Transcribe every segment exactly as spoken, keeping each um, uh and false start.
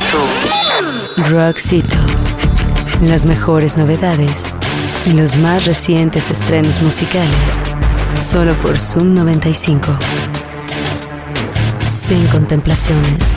Rockcito. Las mejores novedades y los más recientes estrenos musicales. Solo por Zoom noventa y cinco. Sin contemplaciones.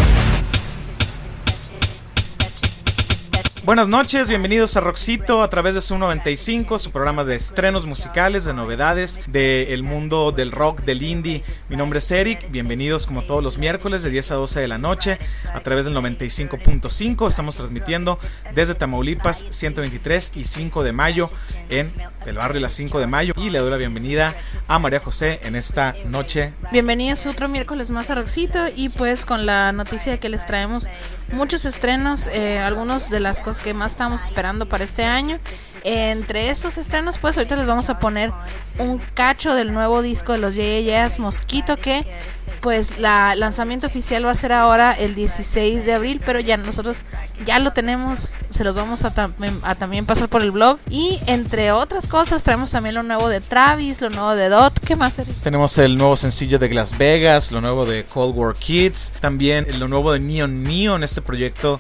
Buenas noches, bienvenidos a Rockcito a través de Zoom noventa y cinco, su programa de estrenos musicales, de novedades del mundo del rock, del indie. Mi nombre es Eric, bienvenidos como todos los miércoles de diez a doce de la noche a través del noventa y cinco punto cinco. Estamos transmitiendo desde Tamaulipas, ciento veintitrés y cinco de mayo en el barrio Las cinco de mayo. Y le doy la bienvenida a María José en esta noche. Bienvenidos otro miércoles más a Rockcito y pues con la noticia de que les traemos muchos estrenos, eh, algunos de las cosas que más estamos esperando para este año. Entre estos estrenos, pues ahorita les vamos a poner un cacho del nuevo disco de los Yeah Yeah Yeahs, Mosquito, que pues la lanzamiento oficial va a ser ahora el dieciséis de abril, pero ya nosotros ya lo tenemos, se los vamos a, tam- a también pasar por el blog. Y entre otras cosas traemos también lo nuevo de Travis, lo nuevo de Dot. ¿Qué más, Eric? Tenemos el nuevo sencillo de Las Vegas, lo nuevo de Cold War Kids, también lo nuevo de Neon Neon, este proyecto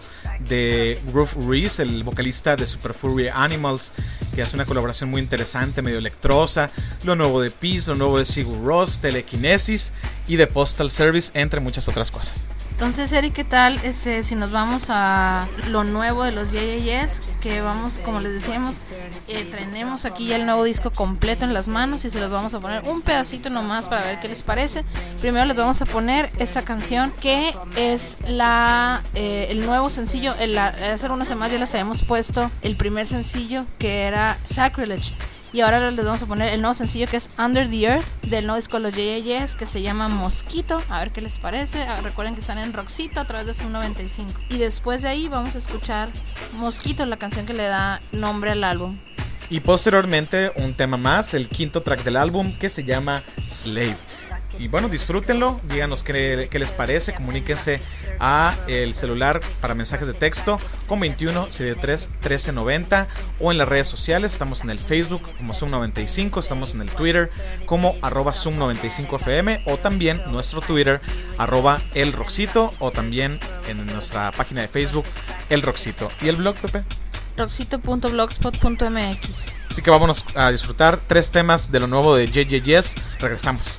de Ruth Reese, el vocalista de Super Furry Animals, que hace una colaboración muy interesante, medio electrosa. Lo nuevo de Peace, lo nuevo de Sigur Rós, Telekinesis y de Postal Service, entre muchas otras cosas. Entonces, Eric, ¿qué tal este, si nos vamos a lo nuevo de los Yeah Yeah Yeahs? Que vamos, como les decíamos, eh, tenemos aquí ya el nuevo disco completo en las manos y se los vamos a poner un pedacito nomás para ver qué les parece. Primero les vamos a poner esa canción que es la eh, el nuevo sencillo. El, hace unas semanas ya les habíamos puesto el primer sencillo, que era Sacrilege. Y ahora les vamos a poner el nuevo sencillo, que es Under the Earth, del nuevo disco de los Yeah Yeah Yeahs, que se llama Mosquito. A ver qué les parece. Recuerden que están en Rockcito a través de Zoom noventa y cinco. Y después de ahí vamos a escuchar Mosquito, la canción que le da nombre al álbum. Y posteriormente un tema más, el quinto track del álbum, que se llama Slave. Y bueno, disfrútenlo, díganos qué, qué les parece, comuníquense a el celular para mensajes de texto con veintiuno setenta y tres trece noventa o en las redes sociales. Estamos en el Facebook como Zoom noventa y cinco, estamos en el Twitter como arroba Zoom noventa y cinco F M o también nuestro Twitter arroba El Rockcito o también en nuestra página de Facebook El Rockcito. ¿Y el blog, Pepe? rockcito punto blogspot punto m x. Así que vámonos a disfrutar tres temas de lo nuevo de Yeah Yeah Yeahs. Regresamos.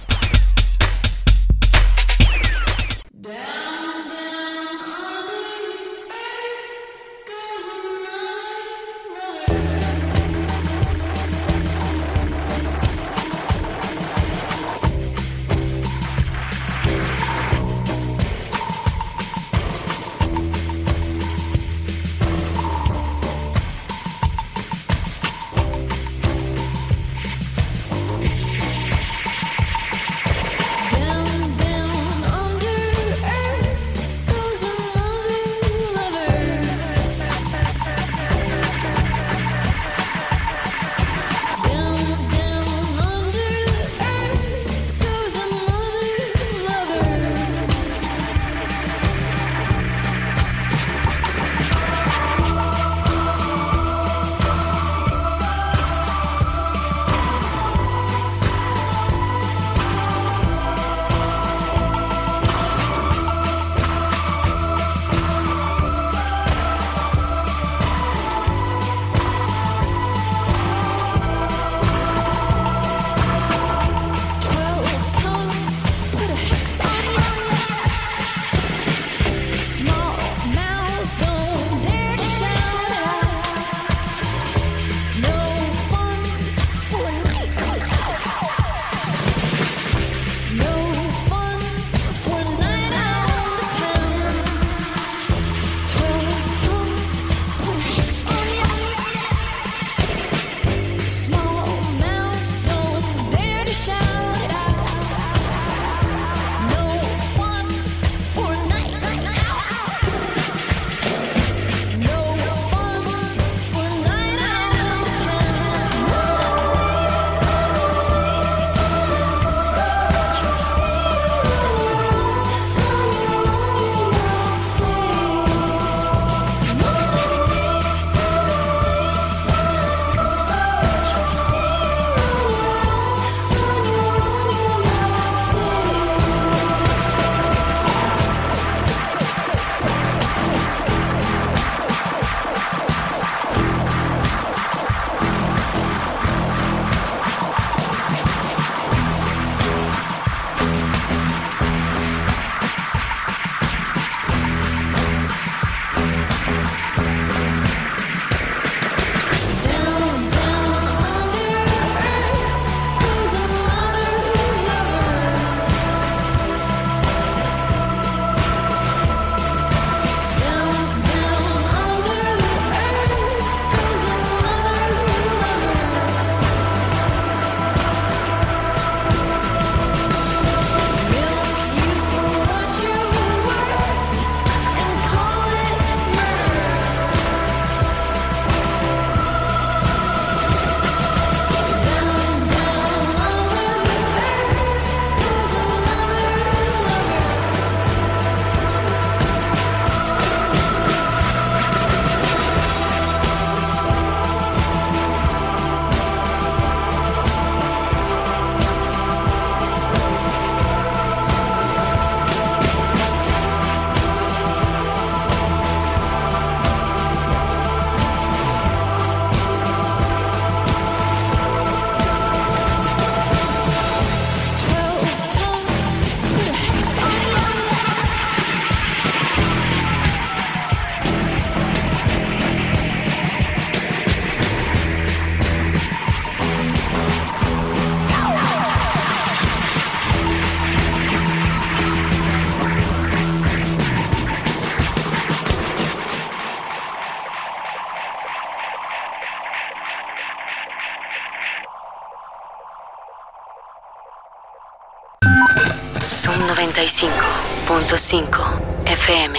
noventa y cinco punto cinco F M.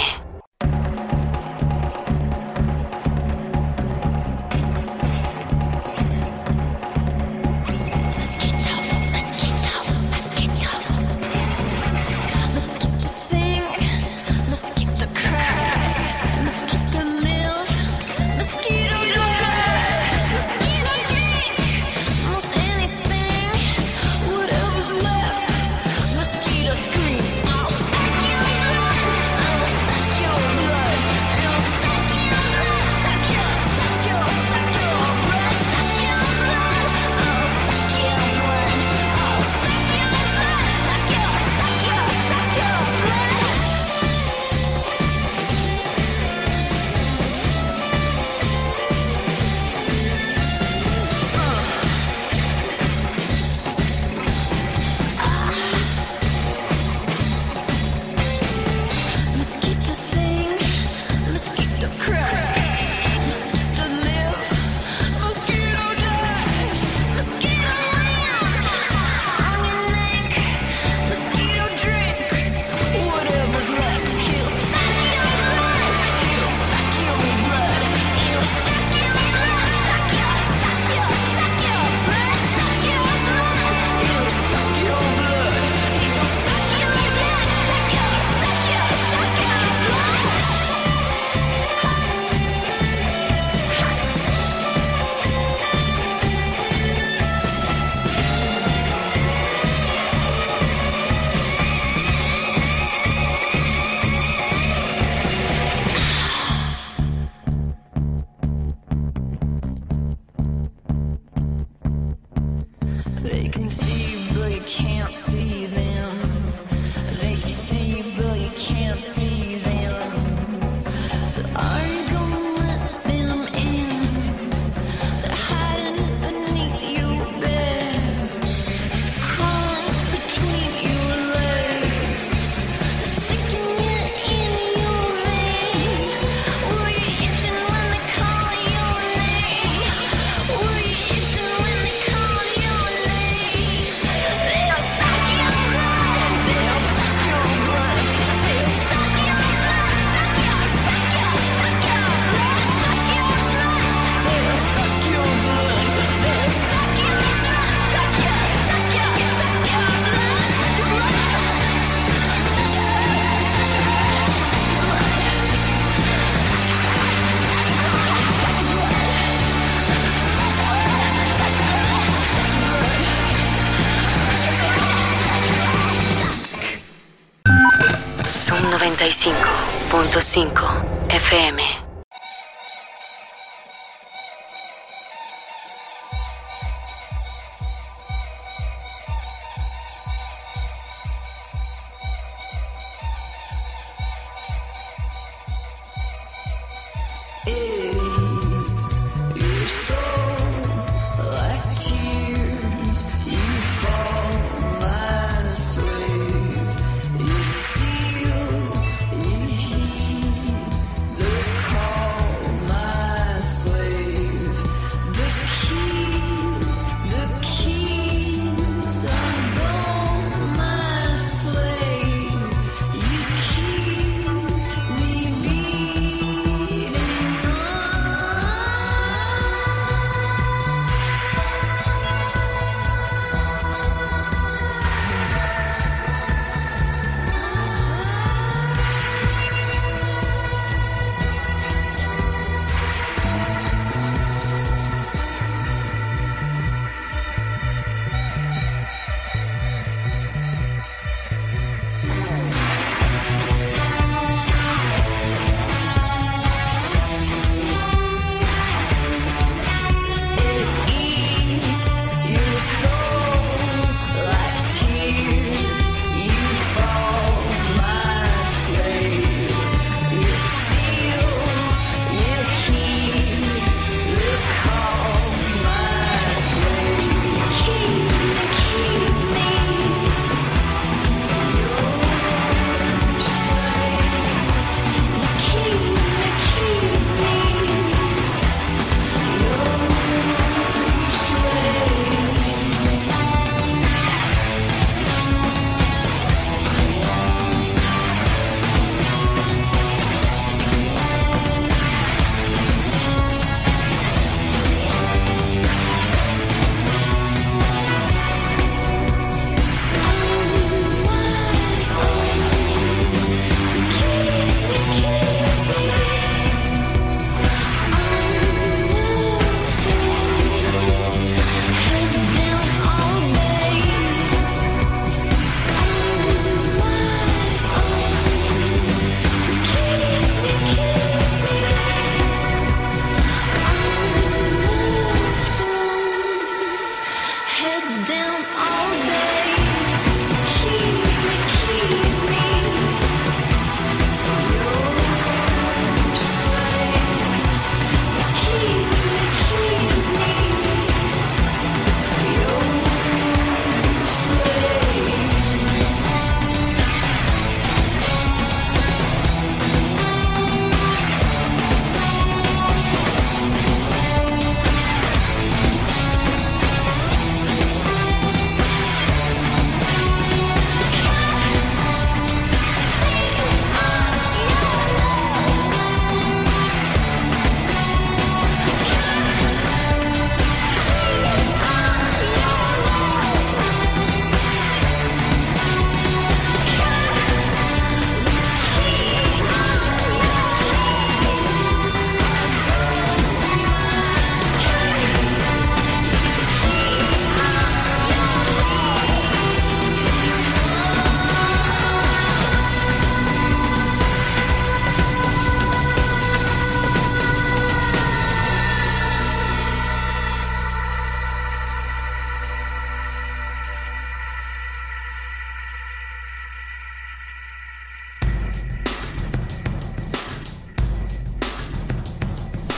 noventa y cinco punto cinco F M. Keep me beating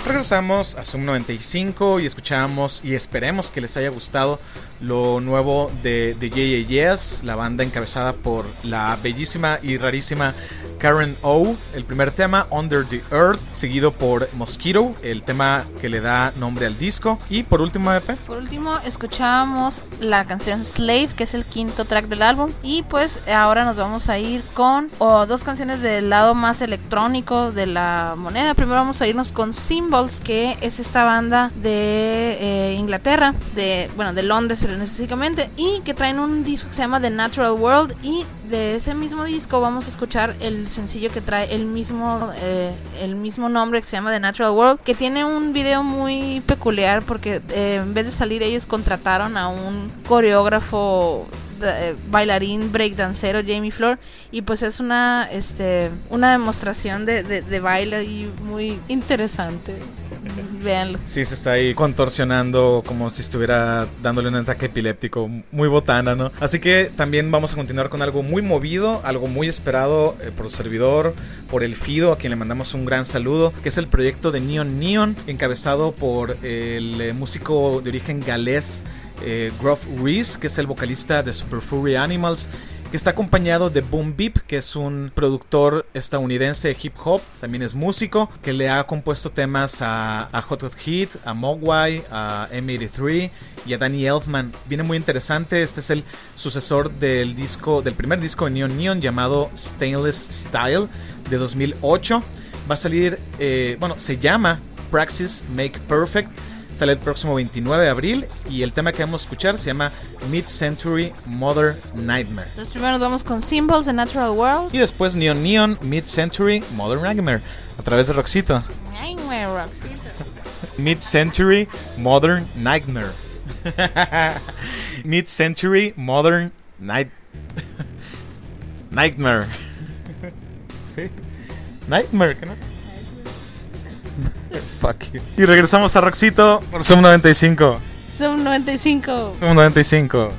Regresamos a Zoom noventa y cinco y escuchamos y esperemos que les haya gustado lo nuevo de, de Yeah Yeah Yes, la banda encabezada por la bellísima y rarísima Karen O. El primer tema, Under the Earth, seguido por Mosquito, el tema que le da nombre al disco. Y por último, E P. Por último, escuchábamos la canción Slave, que es el quinto track del álbum. Y pues ahora nos vamos a ir con oh, dos canciones del lado más electrónico de la moneda. Primero vamos a irnos con Symbols, que es esta banda de eh, Inglaterra, de bueno de Londres pero específicamente, y que traen un disco que se llama The Natural World, y de ese mismo disco vamos a escuchar el sencillo que trae el mismo eh, el mismo nombre, que se llama The Natural World, que tiene un video muy peculiar porque eh, en vez de salir ellos contrataron a un coreógrafo, de, eh, bailarín breakdancero, Jamie Floor, y pues es una este una demostración de, de, de baile y muy interesante. Véanlo. Sí, se está ahí contorsionando como si estuviera dándole un ataque epiléptico, muy botana, ¿no? Así que también vamos a continuar con algo muy movido, algo muy esperado eh, por su servidor, por el Fido, a quien le mandamos un gran saludo, que es el proyecto de Neon Neon, encabezado por el eh, músico de origen galés eh, Gruff Rhys, que es el vocalista de Super Furry Animals, que está acompañado de Boom Beep, que es un productor estadounidense de hip hop, también es músico, que le ha compuesto temas a, a Hot Hot Heat, a Mogwai, a M ochenta y tres y a Danny Elfman. Viene muy interesante. Este es el sucesor del disco, del primer disco de Neon Neon, llamado Stainless Style, de dos mil ocho. Va a salir, eh, bueno, se llama Praxis Make Perfect. Sale el próximo veintinueve de abril y el tema que vamos a escuchar se llama Mid-Century Modern Nightmare. Entonces primero nos vamos con Symbols, The Natural World, y después Neon Neon, Mid-Century Modern Nightmare, a través de Roxito. Nightmare, Roxito. Mid-Century Modern Nightmare. Mid-Century Modern Night Nightmare. ¿Sí? Nightmare, ¿qué no? Fuck you. Y regresamos a Roxito por Zoom noventa y cinco. Zoom noventa y cinco. Zoom noventa y cinco.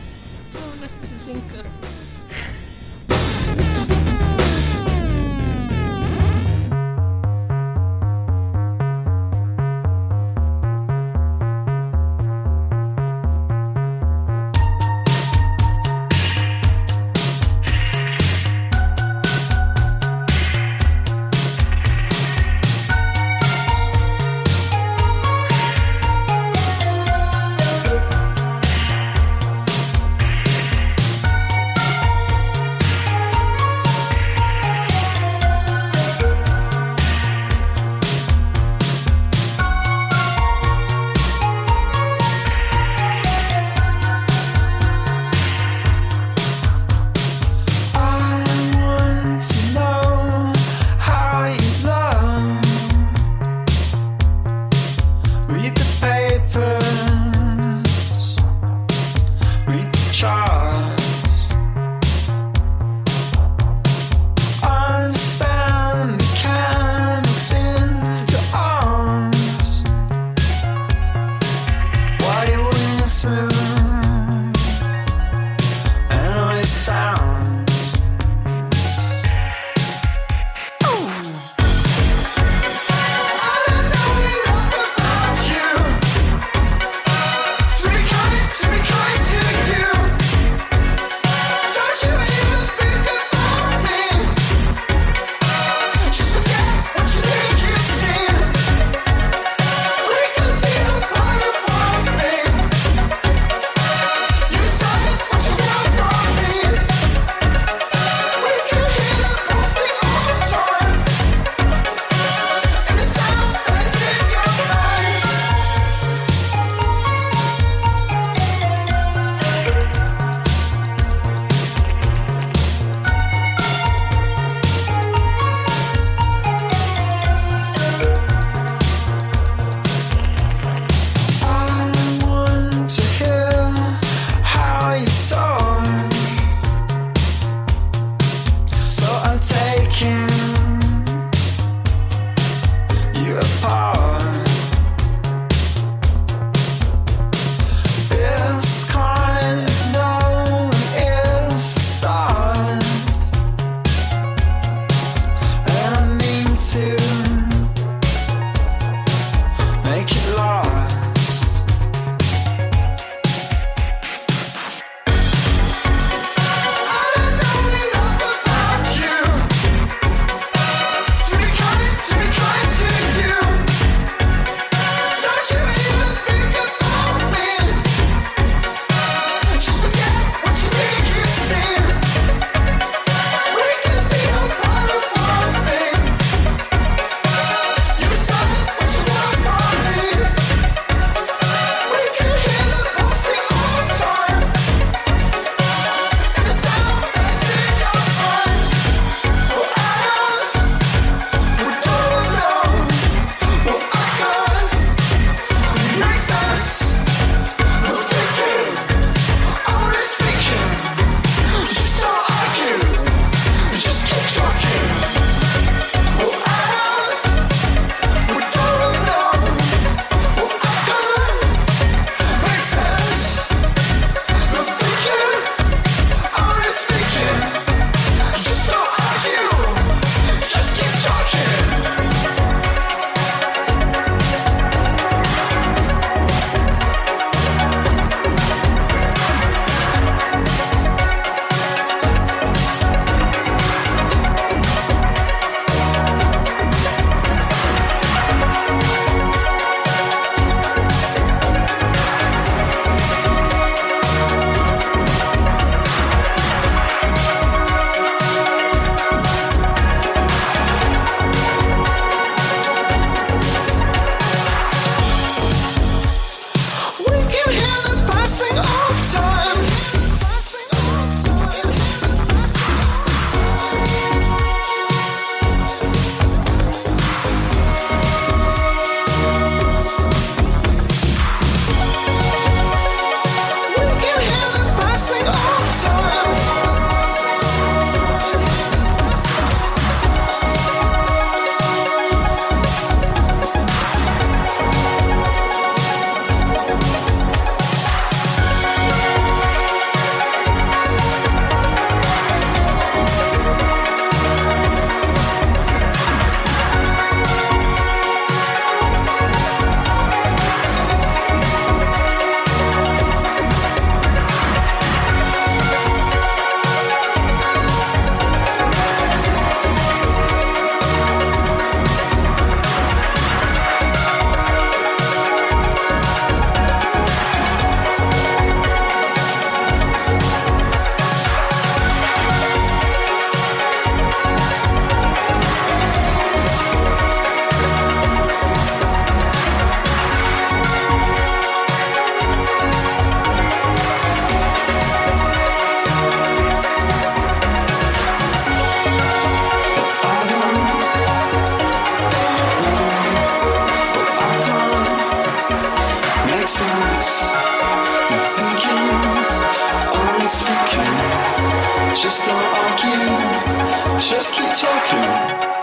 sense. You're thinking, only speaking. Just don't argue, just keep talking.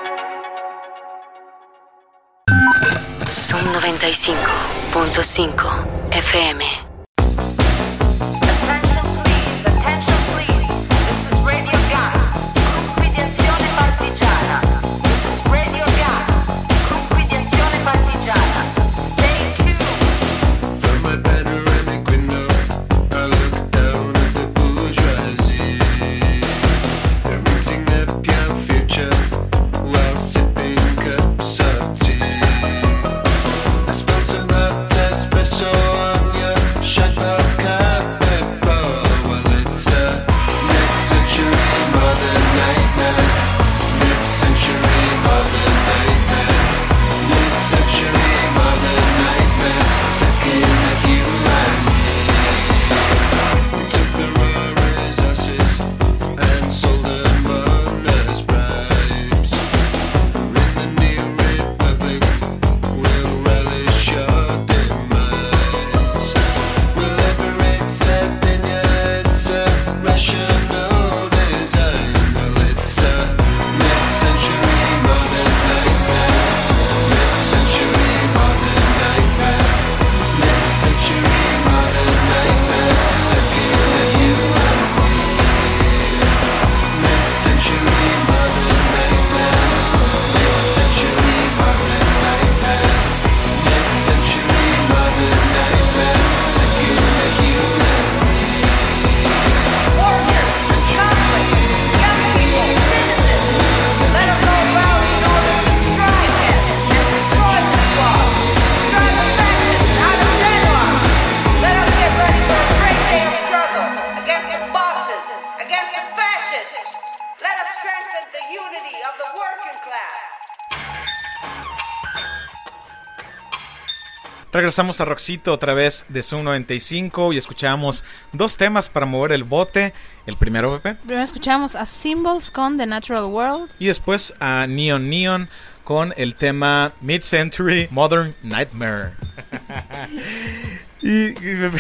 Zoom noventa y cinco punto cinco F M. Regresamos a Rockcito otra vez de Zoom noventa y cinco y escuchamos dos temas para mover el bote. El primero, Pepe. Primero escuchamos a Symbols con The Natural World. Y después a Neon Neon con el tema Mid-Century Modern Nightmare. y, y Pepe,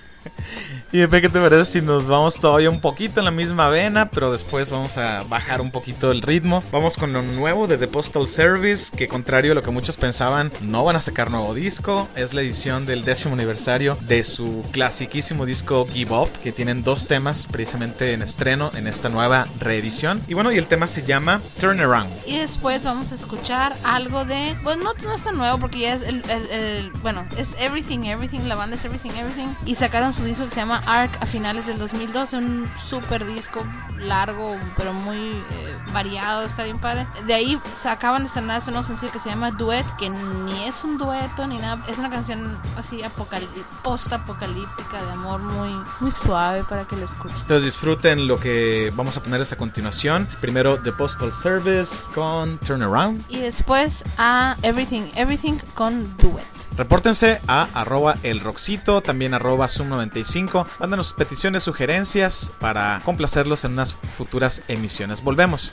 y Pepe, ¿qué te parece si nos vamos todavía un poquito en la misma vena, pero después vamos a bajar un poquito el ritmo? Vamos con lo nuevo de The Postal Service, que contrario a lo que muchos pensaban, no van a sacar nuevo disco. Es la edición del décimo aniversario de su clasiquísimo disco Give Up, que tienen dos temas precisamente en estreno en esta nueva reedición. Y bueno, y el tema se llama Turn Around. Y después vamos a escuchar algo de... Bueno, no, no es tan nuevo porque ya es el, el, el... Bueno, es Everything Everything, la banda es Everything Everything. Y sacaron su disco que se llama Arc a finales del dos mil doce, un super disco largo pero muy eh, variado, está bien padre. De ahí se acaban de estrenar un nuevo sencillo que se llama Duet, que ni es un dueto ni nada, es una canción así apocalí- post-apocalíptica de amor muy, muy suave para que la escuchen. Entonces disfruten lo que vamos a ponerles a continuación. Primero The Postal Service con Turn Around y después a Everything Everything con Duet. Repórtense a arroba el Rockcito, también arroba Zoom noventa y cinco. Mándanos peticiones, sugerencias para complacerlos en unas futuras emisiones. Volvemos.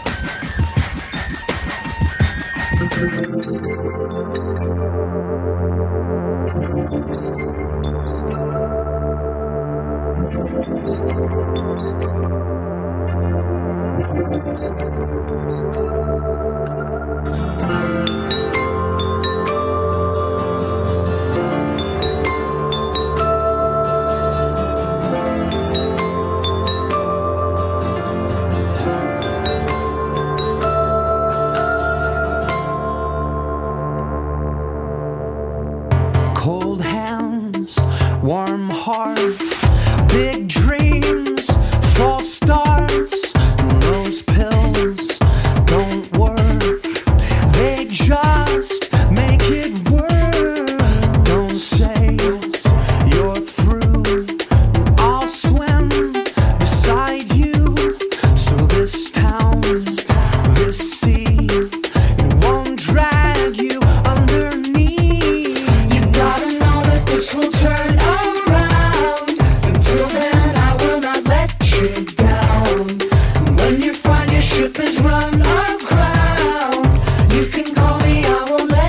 Warm heart, big dreams, false starts. Those pills don't work, they just make it work. Don't say you're through, I'll swim beside you. So this town, this sea, it won't drag you underneath. You gotta know that this will turn up. Until then I will not let you down. When you find your ship is run aground, you can call me, I won't let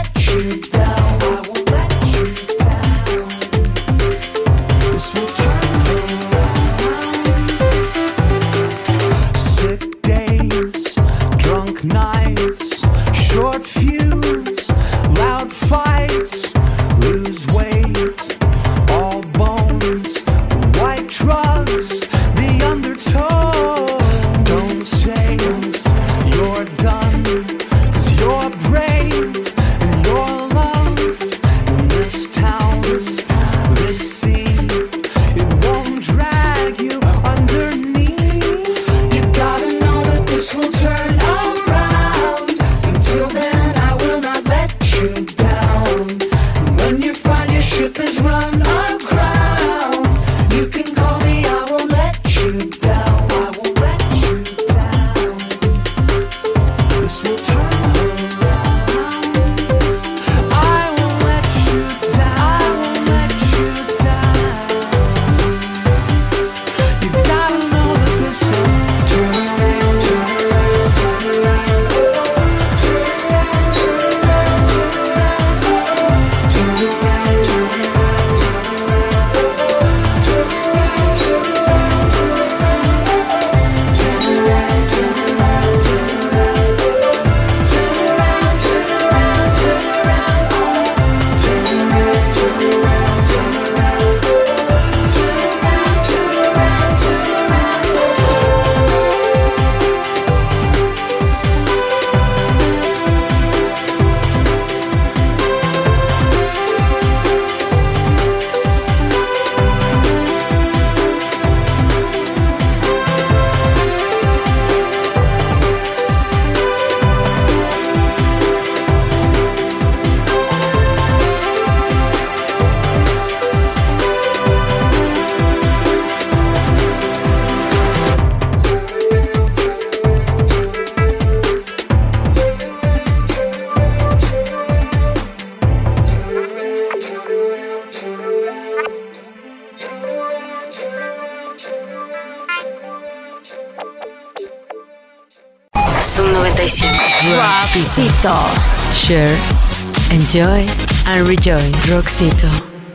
buenísimo. Rockcito. Share, enjoy and rejoice. Rockcito.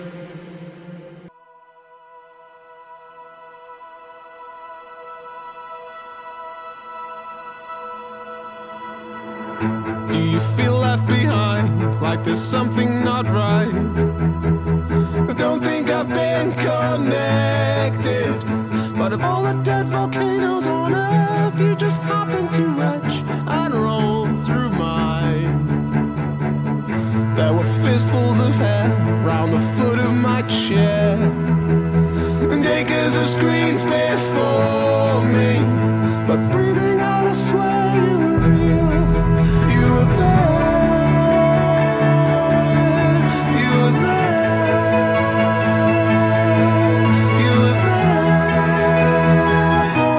Do you feel left behind, like there's something not right? I don't think I've been connected, but of all the dead volcanoes on earth, you just happen to retch and roll through mine. There were fistfuls of hair round the foot of my chair, and acres of screens before me, but breathing out I swear you were real. You were there, you were there, you were there for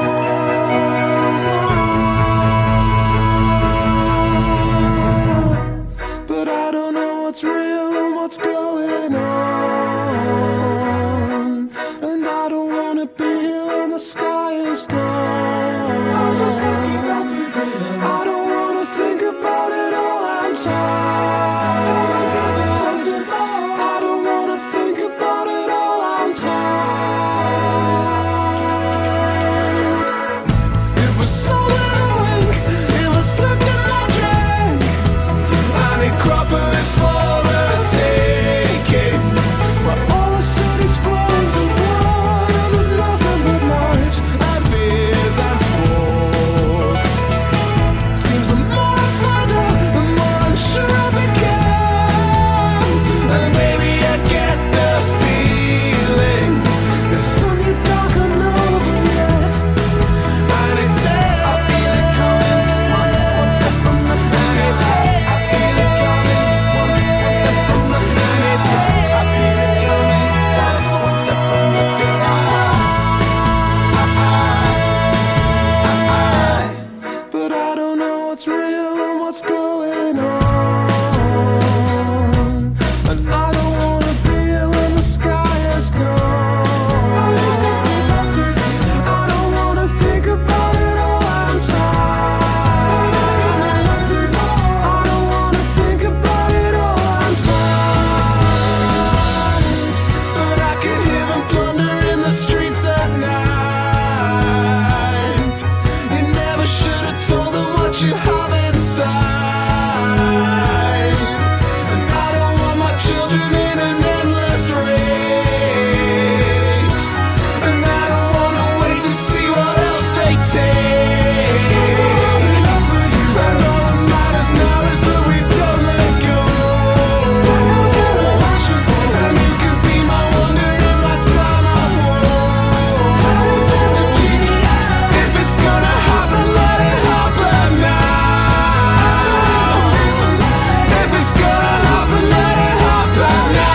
a while. But I don't know what's real and what's going on, and I don't wanna be here when the sky is gone. I'm just thinking about you. I don't wanna think about it all. I'm tired. There's gotta be something more. I don't wanna think about it all. I'm tired. It was solid awake. It was slipped in my drink. I need Acropolis for the taking. Where all the city's flowing to blood, and there's nothing but knives and fears and forks. Seems the more I find out, the more unsure I become. And maybe I get the feeling there's some new dark unknowable yet. And it's I feel it coming, one, one step from the finish. I feel it coming, one, one step from the finish. I feel it coming, one, one step from the finish. But I don't know what's real and what's going on, and I don't wanna be here when the sky is gone. I don't wanna think about it all. I'm tired. I don't wanna think about it all. I'm tired. But I can hear them plunder in the streets at night. You never should have told them what you have inside. And I don't want my children in an endless race, and I don't wanna wait to see what else they take. And all that matters now is that we don't let go. And you can be my wonder in my time of woe. If it's gonna happen, let it happen now. If it's gonna happen, let it happen now.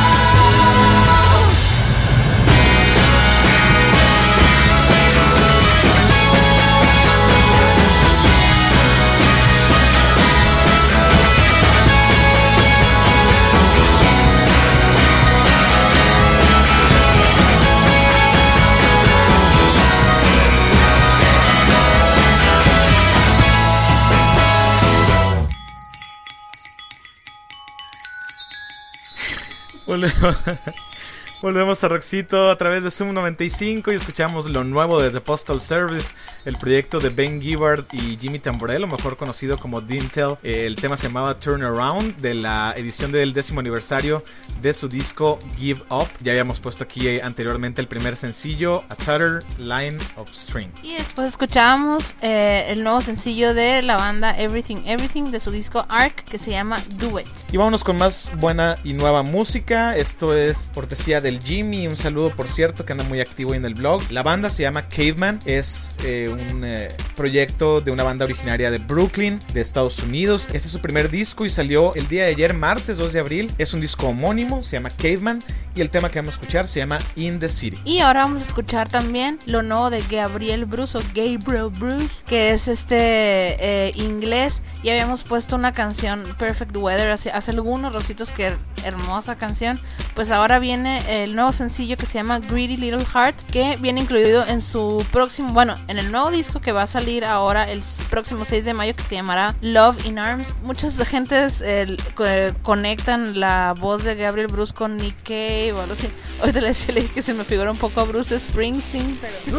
Volvemos, volvemos a Rockcito a través de Zoom noventa y cinco y escuchamos lo nuevo de The Postal Service, el proyecto de Ben Gibbard y Jimmy Tamborello, mejor conocido como Dintel. El tema se llamaba Turn Around, de la edición del décimo aniversario de su disco Give Up. Ya habíamos puesto aquí anteriormente el primer sencillo, A Tutter Line of String. Y después escuchábamos eh, el nuevo sencillo de la banda Everything Everything de su disco Arc, que se llama Do It. Y vámonos con más buena y nueva música. Esto es cortesía del Jimmy. Un saludo, por cierto, que anda muy activo en el blog. La banda se llama Caveman. Es eh, un eh, proyecto de una banda originaria de Brooklyn, de Estados Unidos. Este es su primer disco y salió el día de ayer, martes dos de abril. Es un disco homónimo, se llama Caveman. Y el tema que vamos a escuchar se llama In the City. Y ahora vamos a escuchar también lo nuevo de Gabriel Bruce o Gabriel Bruce, que es este eh, inglés. Y habíamos puesto una canción, Perfect Weather, hace, hace algunos rositos, que hermosa canción. Pues ahora viene el nuevo sencillo que se llama Greedy Little Heart, que viene incluido en su próximo, bueno, en el nuevo disco que va a salir ahora el próximo seis de mayo, que se llamará Love in Arms. Muchas gentes eh, conectan la voz de Gabriel Bruce con Nick Cave o algo así. Ahorita le decía que se me figura un poco a Bruce Springsteen, pero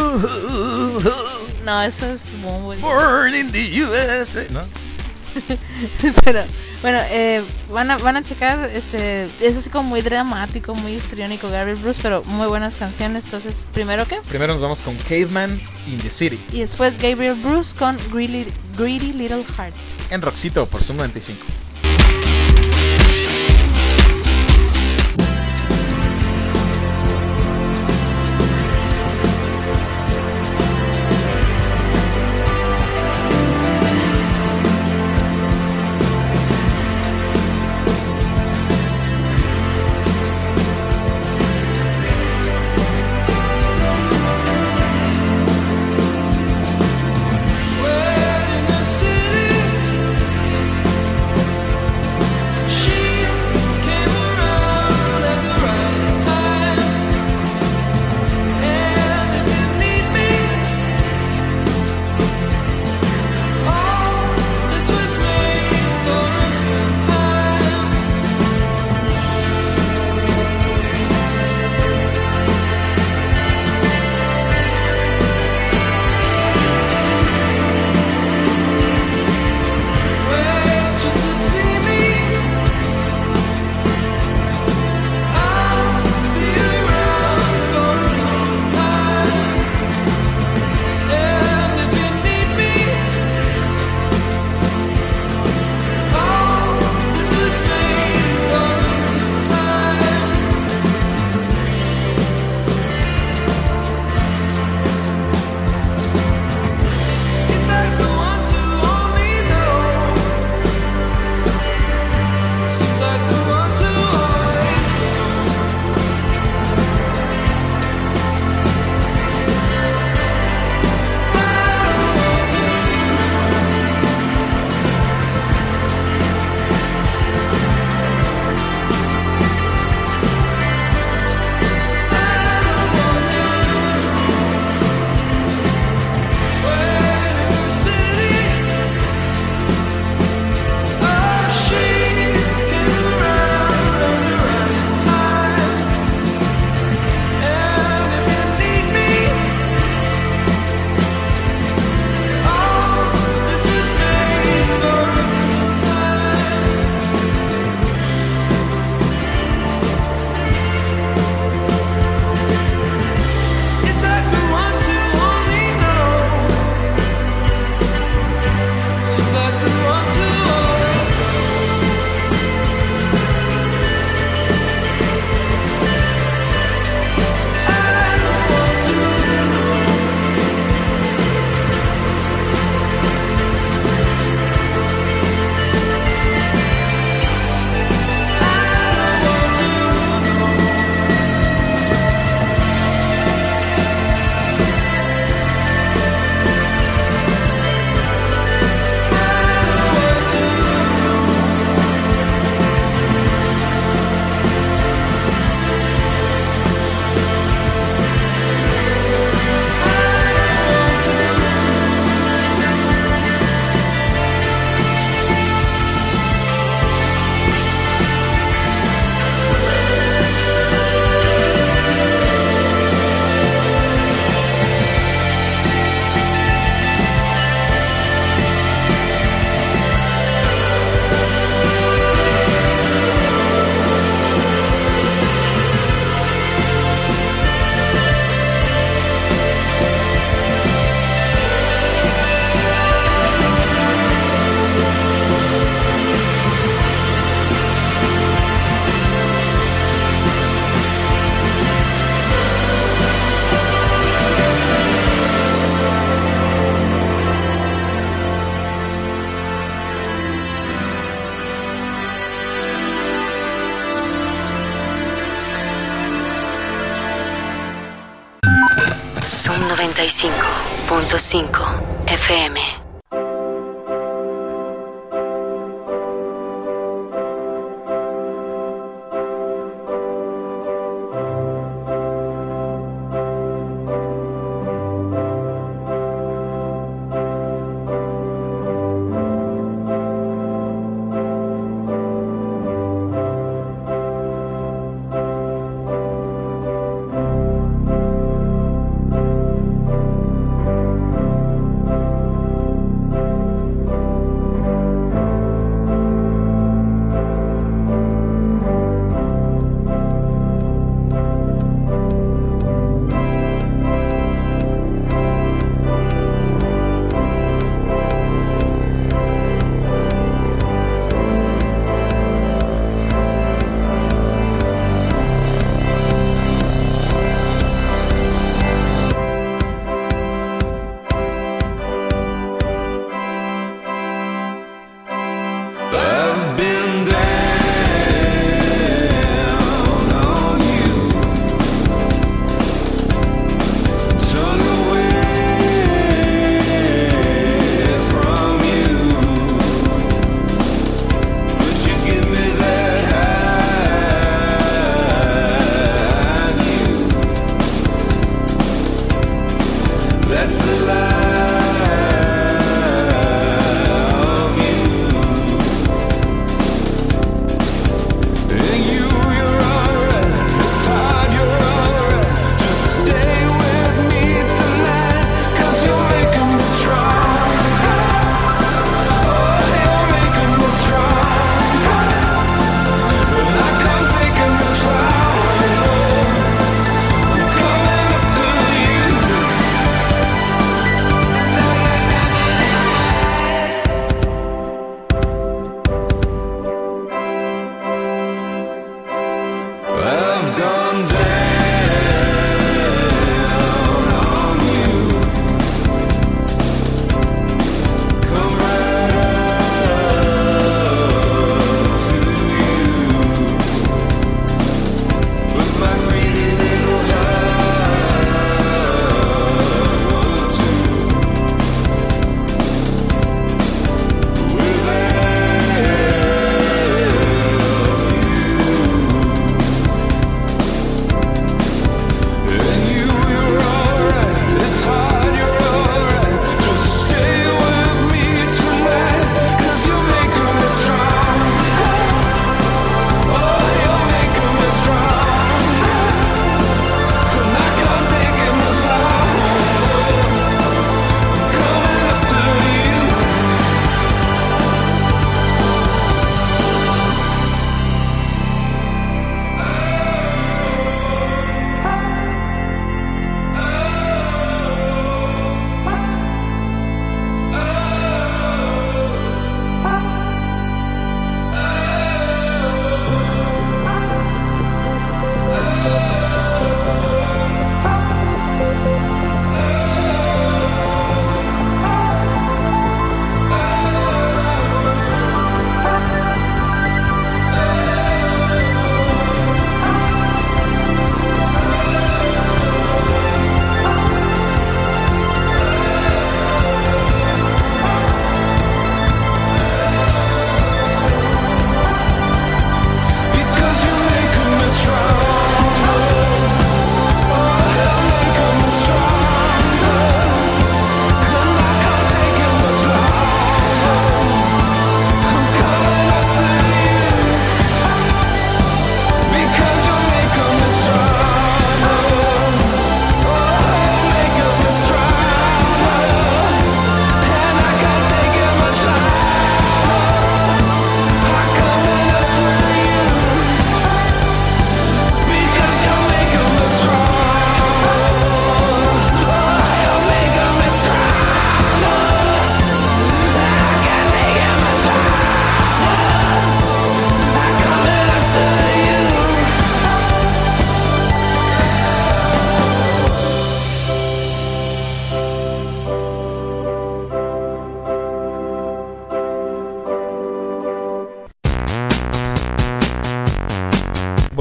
no, eso es muy bueno. Born in the U S A, ¿no? Pero bueno, eh, van a van a checar, este es así como muy dramático, muy histriónico Gabriel Bruce, pero muy buenas canciones. Entonces, primero qué? Primero nos vamos con Caveman in the City. Y después Gabriel Bruce con Greedy, Greedy Little Heart. En Roxito por Zoom noventa y cinco. noventa y cinco punto cinco F M.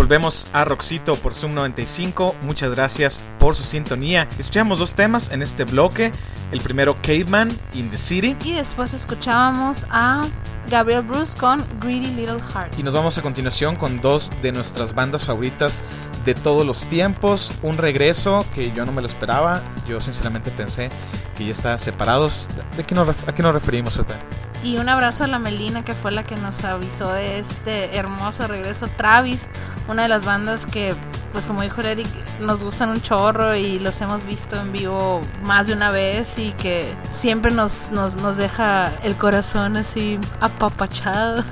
volvemos a Roxito por Zoom noventa y cinco. Muchas gracias por su sintonía. Escuchamos dos temas en este bloque. El primero, Caveman in the City. Y después escuchábamos a Gabriel Bruce con Greedy Little Heart. Y nos vamos a continuación con dos de nuestras bandas favoritas de todos los tiempos. Un regreso que yo no me lo esperaba. Yo sinceramente pensé que ya estaban separados. ¿De qué nos, ¿A qué nos referimos, Pepe? Y un abrazo a la Melina, que fue la que nos avisó de este hermoso regreso. Travis, una de las bandas que, pues como dijo Eric, nos gustan un chorro y los hemos visto en vivo más de una vez y que siempre nos, nos, nos deja el corazón así apapachado.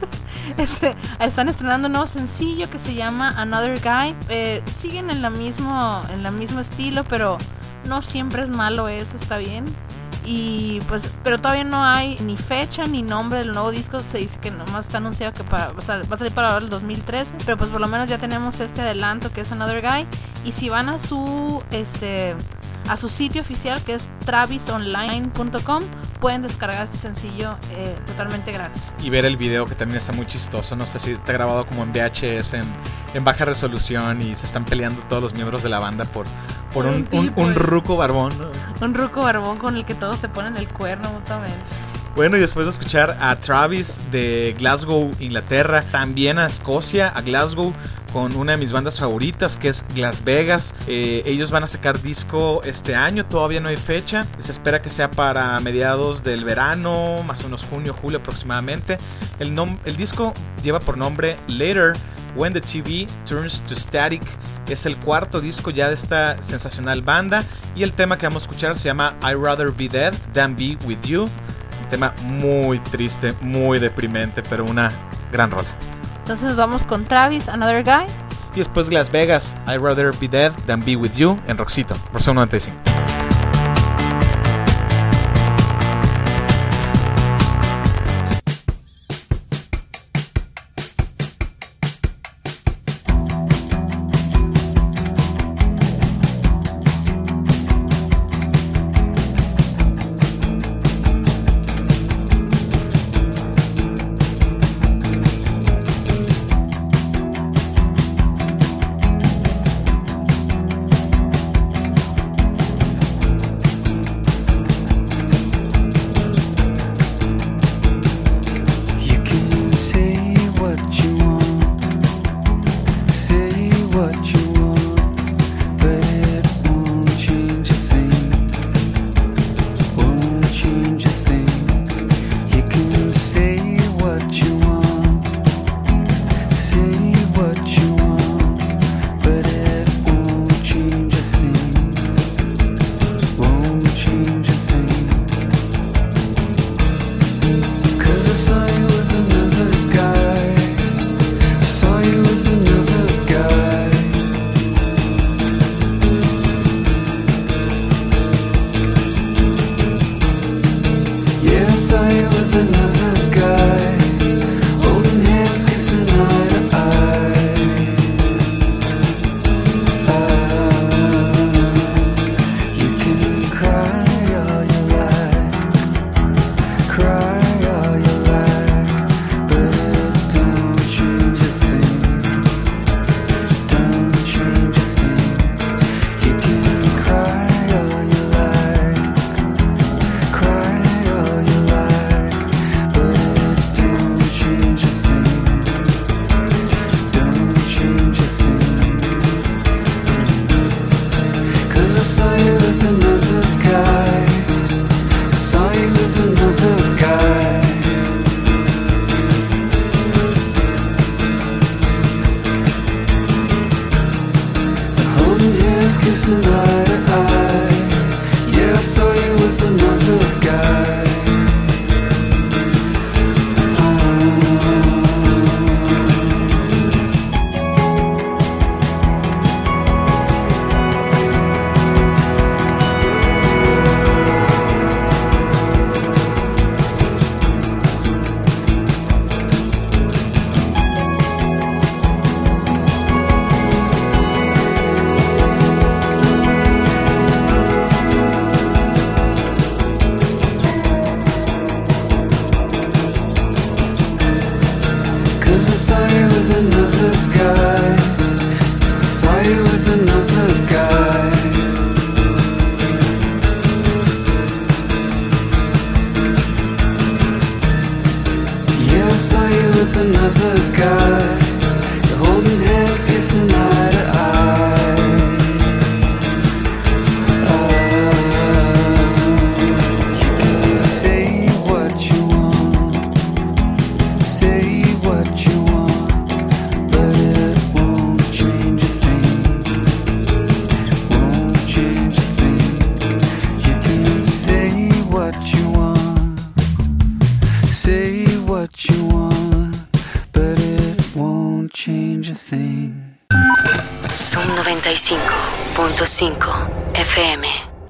Este, están estrenando un nuevo sencillo que se llama Another Guy. Eh, siguen en la mismo, en la mismo estilo, pero no siempre es malo eso, está bien. Y pues, pero todavía no hay ni fecha ni nombre del nuevo disco. Se dice que nomás está anunciado que para, va a salir para el dos mil trece, pero pues por lo menos ya tenemos este adelanto que es Another Guy. Y si van a su este a su sitio oficial, que es travis online punto com, pueden descargar este sencillo eh, totalmente gratis. Y ver el video, que también está muy chistoso. No sé si está grabado como en V H S, en, en baja resolución, y se están peleando todos los miembros de la banda por, por, por un, un, tipo, un, un ruco barbón, ¿no? Un ruco barbón con el que todos se ponen el cuerno mutuamente. Bueno, y después de escuchar a Travis de Glasgow, Inglaterra, también a Escocia, a Glasgow, con una de mis bandas favoritas, que es Las Vegas. Eh, ellos van a sacar disco este año, todavía no hay fecha. Se espera que sea para mediados del verano, más o menos junio, julio aproximadamente. El, nom- el disco lleva por nombre Later, When the T V Turns to Static. Es el cuarto disco ya de esta sensacional banda. Y el tema que vamos a escuchar se llama I'd Rather Be Dead Than Be With You. Un tema muy triste, muy deprimente, pero una gran rola. Entonces nos vamos con Travis, Another Guy. Y después Las Vegas, I'd Rather Be Dead Than Be With You, en Roxito, por Zoom noventa y cinco. Thank change a thing. Zoom noventa y cinco punto cinco F M.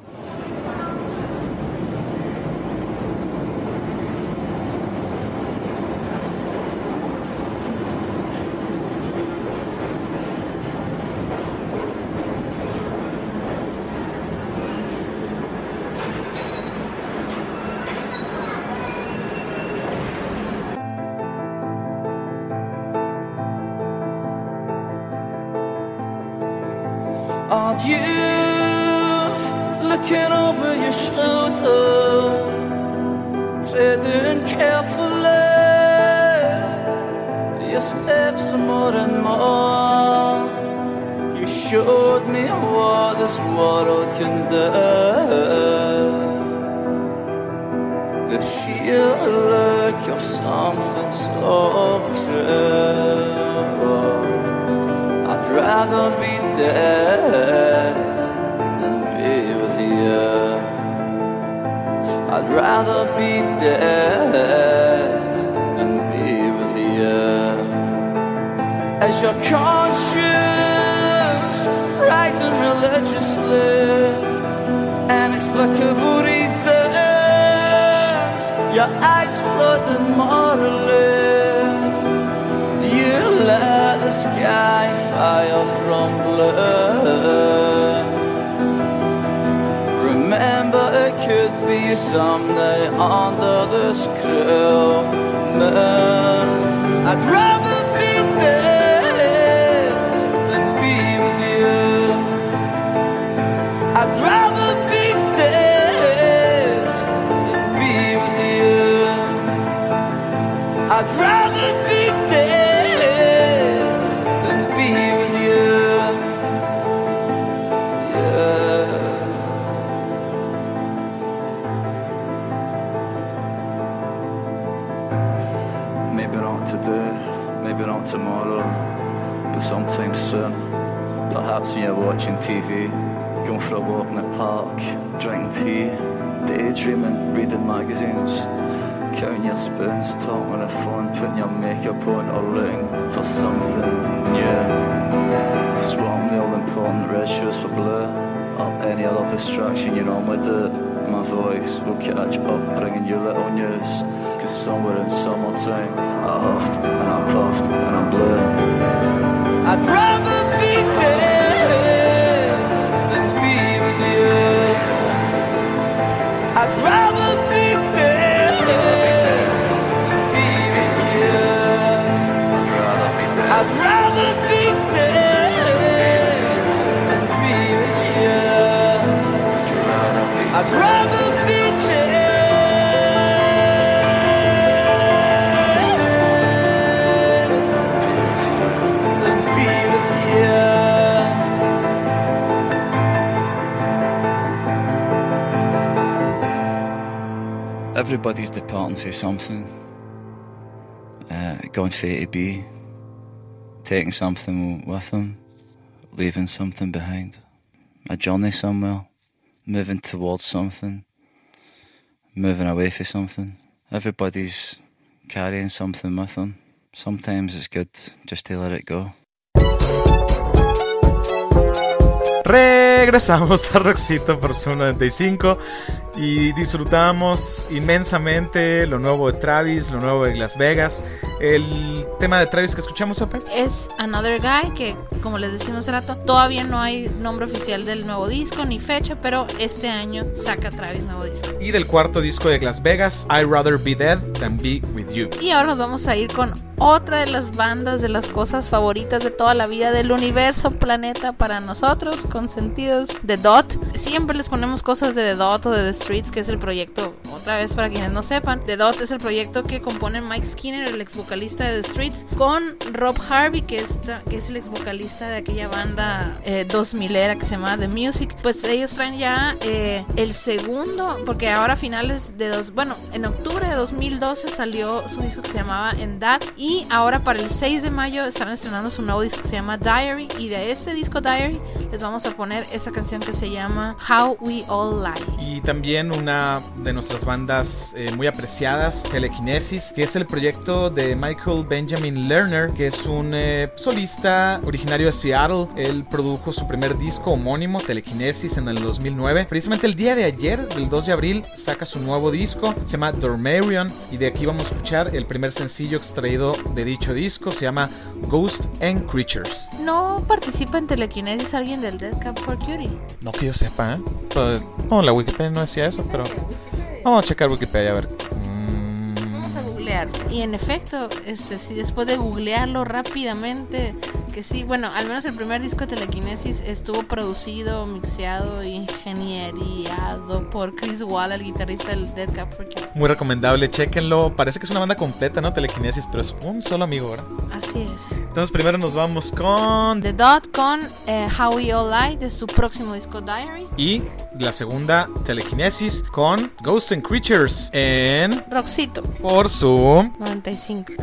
Are you looking over your shoulder, treading carefully? Your steps are more and more. You showed me what this world can do. The sheer look of something so true. I'd rather be dead than be with you. I'd rather be dead than be with you. As your conscience rising religiously, inexplicable reasons, your eyes flooding morally. You let the sky fire from blue. Remember it could be someday under this cruel moon. I'd rather be dead than be with you. I'd rather be dead than be with you. I'd rather be dead. Maybe not tomorrow, but sometime soon. Perhaps when you're watching T V, going for a walk in the park, drinking tea, daydreaming, reading magazines, counting your spoons, talking on the phone, putting your makeup on, or looking for something new. Swam the all-important red shoes for blue, or any other distraction you normally do. My voice will catch up, bringing you little news. Cause somewhere in summertime, I huffed and I puffed and I'm blue. I'd rather be dead than be with you. I'd rather be dead than be with you. I'd rather be dead than be with you. I'd rather be dead. Everybody's departing for something, uh, going for A to B, taking something with them, leaving something behind, a journey somewhere, moving towards something, moving away from something. Everybody's carrying something with them. Sometimes it's good just to let it go. Regresamos a Rockcito por Zoom noventa y cinco y disfrutamos inmensamente lo nuevo de Travis, lo nuevo de Las Vegas. El tema de Travis que escuchamos, Ope, es Another Guy, que como les decimos hace rato, todavía no hay nombre oficial del nuevo disco ni fecha, pero este año saca Travis nuevo disco. Y del cuarto disco de Las Vegas, I'd Rather Be Dead Than Be With You. Y ahora nos vamos a ir con otra de las bandas, de las cosas favoritas de toda la vida, del universo, planeta, para nosotros, consentidos, The Dot. Siempre les ponemos cosas de The Dot o de The Streets, que es el proyecto, otra vez para quienes no sepan, The Dot es el proyecto que compone Mike Skinner, el ex vocalista de The Streets, con Rob Harvey, que, está, que es el ex vocalista de aquella banda eh, dos milera que se llama The Music. Pues ellos traen ya eh, el segundo, porque ahora a finales de dos, bueno, en octubre de dos mil doce salió su disco que se llamaba And That, y Y ahora para el seis de mayo están estrenando su nuevo disco que se llama Diary. Y de este disco Diary les vamos a poner esa canción que se llama How We All Lie. Y también una de nuestras bandas eh, muy apreciadas, Telekinesis, que es el proyecto de Michael Benjamin Lerner, que es un eh, solista originario de Seattle. Él produjo su primer disco homónimo, Telekinesis, en el dos mil nueve. Precisamente el día de ayer, del dos de abril, saca su nuevo disco, se llama Dormarion, y de aquí vamos a escuchar el primer sencillo extraído de dicho disco, se llama Ghosts and Creatures. ¿No participa en Telekinesis alguien del Dead Cab for Cutie? No que yo sepa, ¿eh? Pues, no, la Wikipedia no decía eso, pero vamos a checar Wikipedia a ver. Vamos a googlear. Y en efecto, este, si después de googlearlo rápidamente, que sí, bueno, al menos el primer disco de Telekinesis estuvo producido, mixeado, ingenieriado por Chris Wall, el guitarrista del Dead Cab for Cutie. Muy recomendable, chéquenlo. Parece que es una banda completa, ¿no? Telekinesis, pero es un solo amigo, ¿verdad? Así es. Entonces primero nos vamos con The Dot con eh, How We All Lie de su próximo disco Diary. Y la segunda, Telekinesis, con Ghosts and Creatures en Roxito por su noventa y cinco.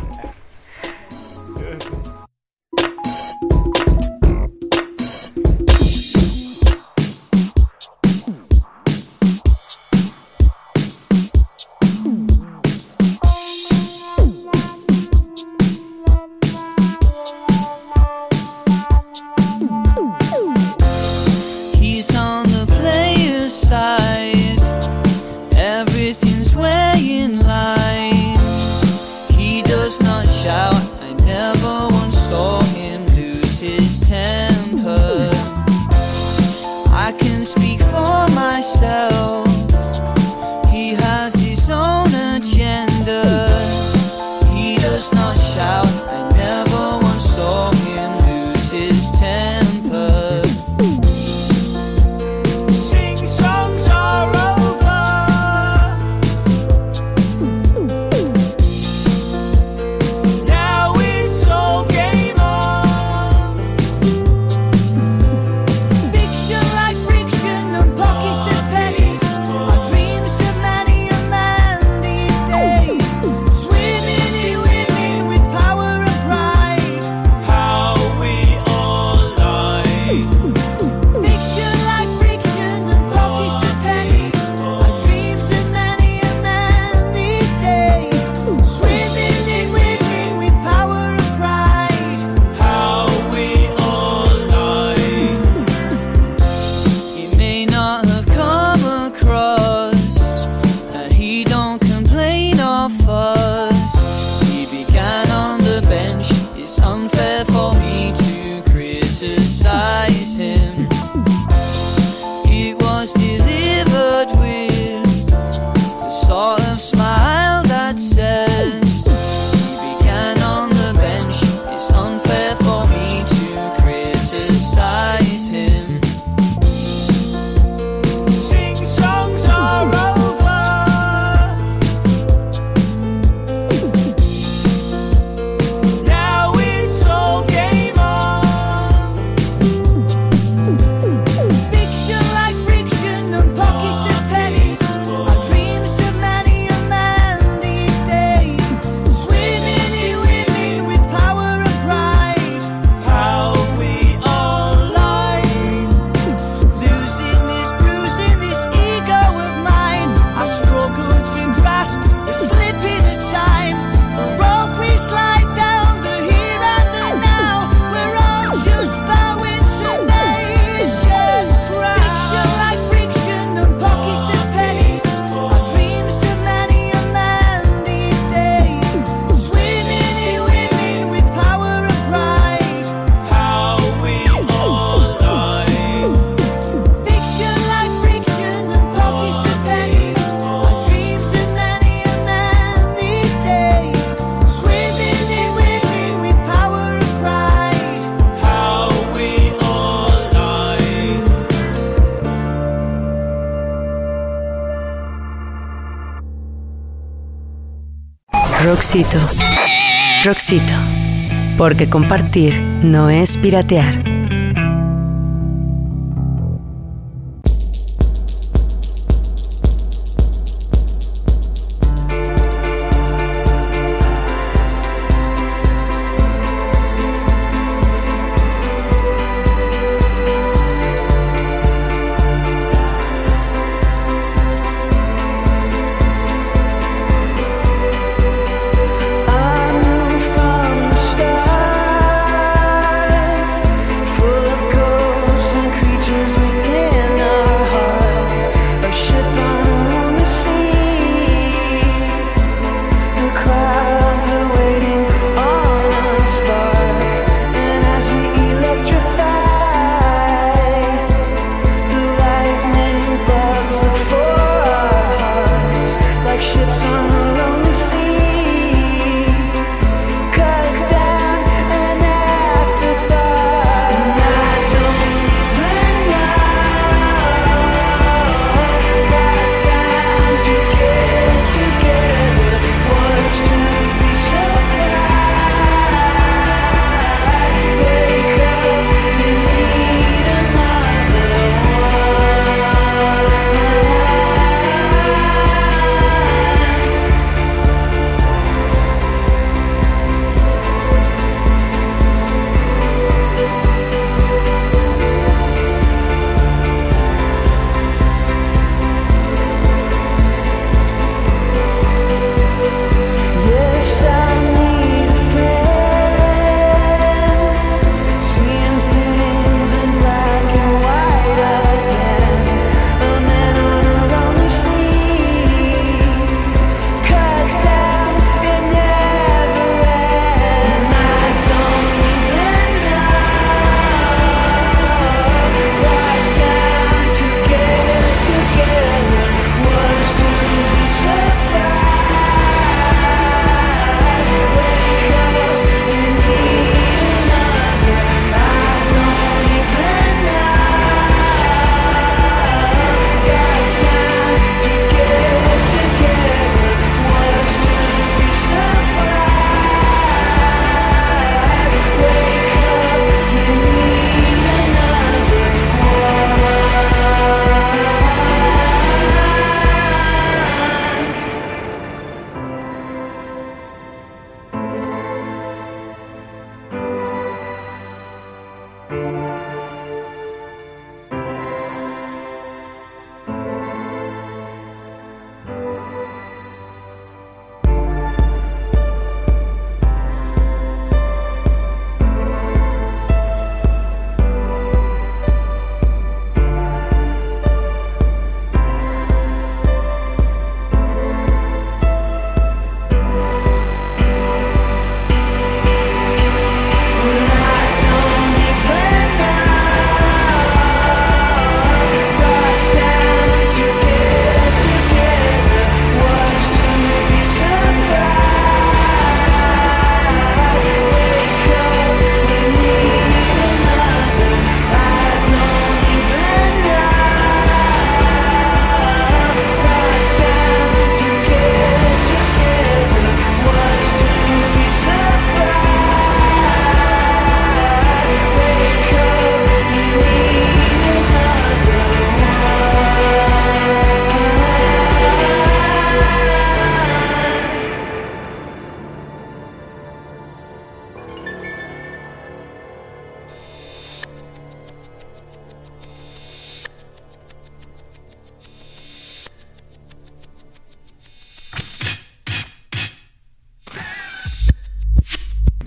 Roxito. Roxito. Porque compartir no es piratear.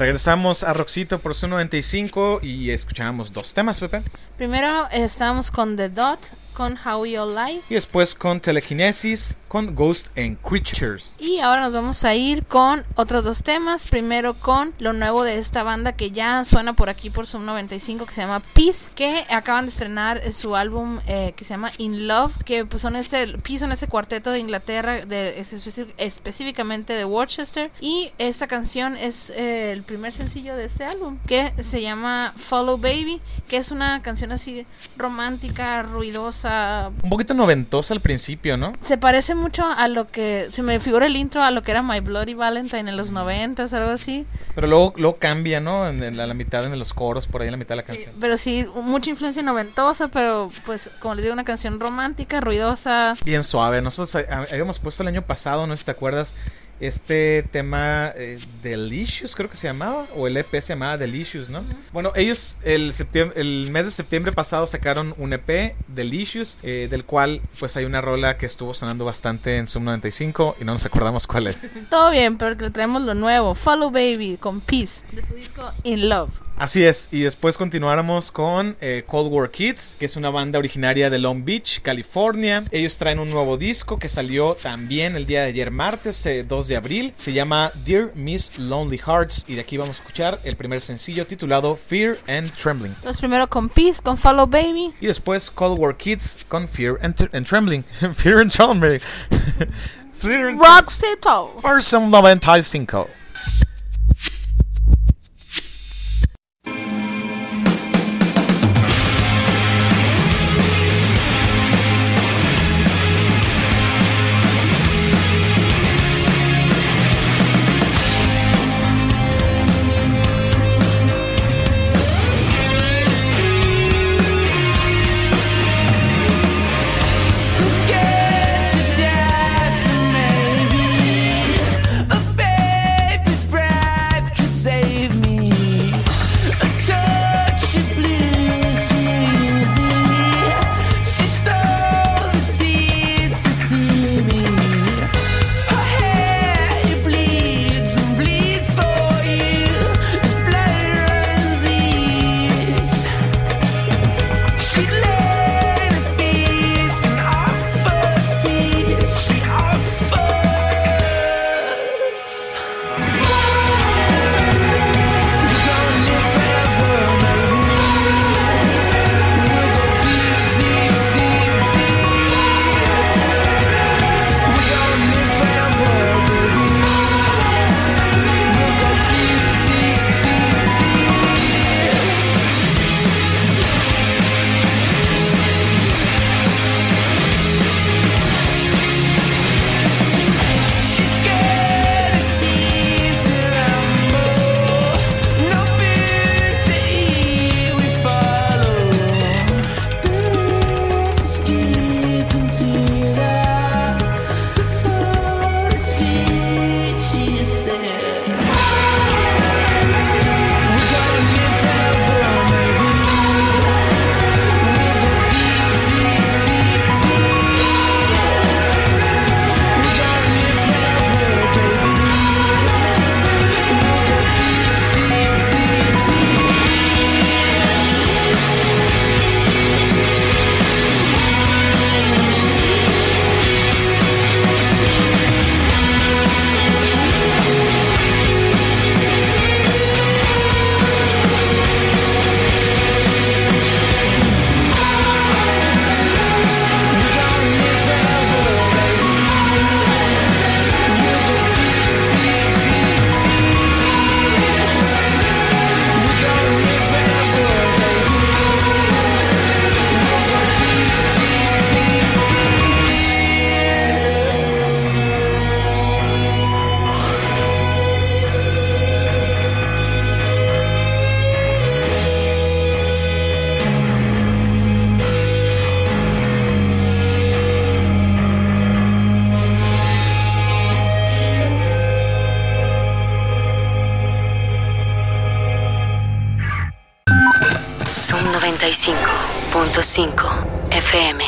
Regresamos a Roxito por Zoom noventa y cinco y escuchamos dos temas, Pepe. Primero eh, estábamos con The Dot, con How We All Lie. Y después con Telekinesis, con Ghost and Creatures. Y ahora nos vamos a ir con otros dos temas. Primero con lo nuevo de esta banda que ya suena por aquí por Zoom noventa y cinco, que se llama Peace, que acaban de estrenar eh, su álbum eh, que se llama In Love, que pues son este, Peace son ese cuarteto de Inglaterra, de, especi- específicamente de Worcester. Y esta canción es eh, el primer sencillo de este álbum, que se llama Follow Baby, que es una canción así romántica, ruidosa, un poquito noventosa al principio, ¿no? Se parece mucho a lo que se me figura el intro a lo que era My Bloody Valentine en los noventas, algo así. Pero luego, luego cambia, ¿no? En, en la, la mitad, en los coros, por ahí en la mitad de la canción. Sí, pero sí, mucha influencia noventosa, pero pues como les digo, una canción romántica, ruidosa. Bien suave. Nosotros habíamos puesto el año pasado, no sé si te acuerdas, este tema eh, Delicious, creo que se llamaba, o el E P se llamaba Delicious, ¿no? Uh-huh. Bueno, ellos el, septiembre, el mes de septiembre pasado sacaron un E P, Delicious, eh, del cual pues hay una rola que estuvo sonando bastante en Zoom noventa y cinco y no nos acordamos cuál es. Todo bien, pero le traemos lo nuevo, Follow Baby con Peace, de su disco In Love. Así es, y después continuáramos con eh, Cold War Kids, que es una banda originaria de Long Beach, California. Ellos traen un nuevo disco que salió también el día de ayer martes, eh, dos de abril. Se llama Dear Miss Lonely Hearts, y de aquí vamos a escuchar el primer sencillo titulado Fear and Trembling. Entonces primero con Peace, con Follow Baby. Y después Cold War Kids con Fear and, and Trembling. Fear and Trembling. Fear and Roxito. Por Zoom noventa y cinco. noventa y cinco punto cinco F M.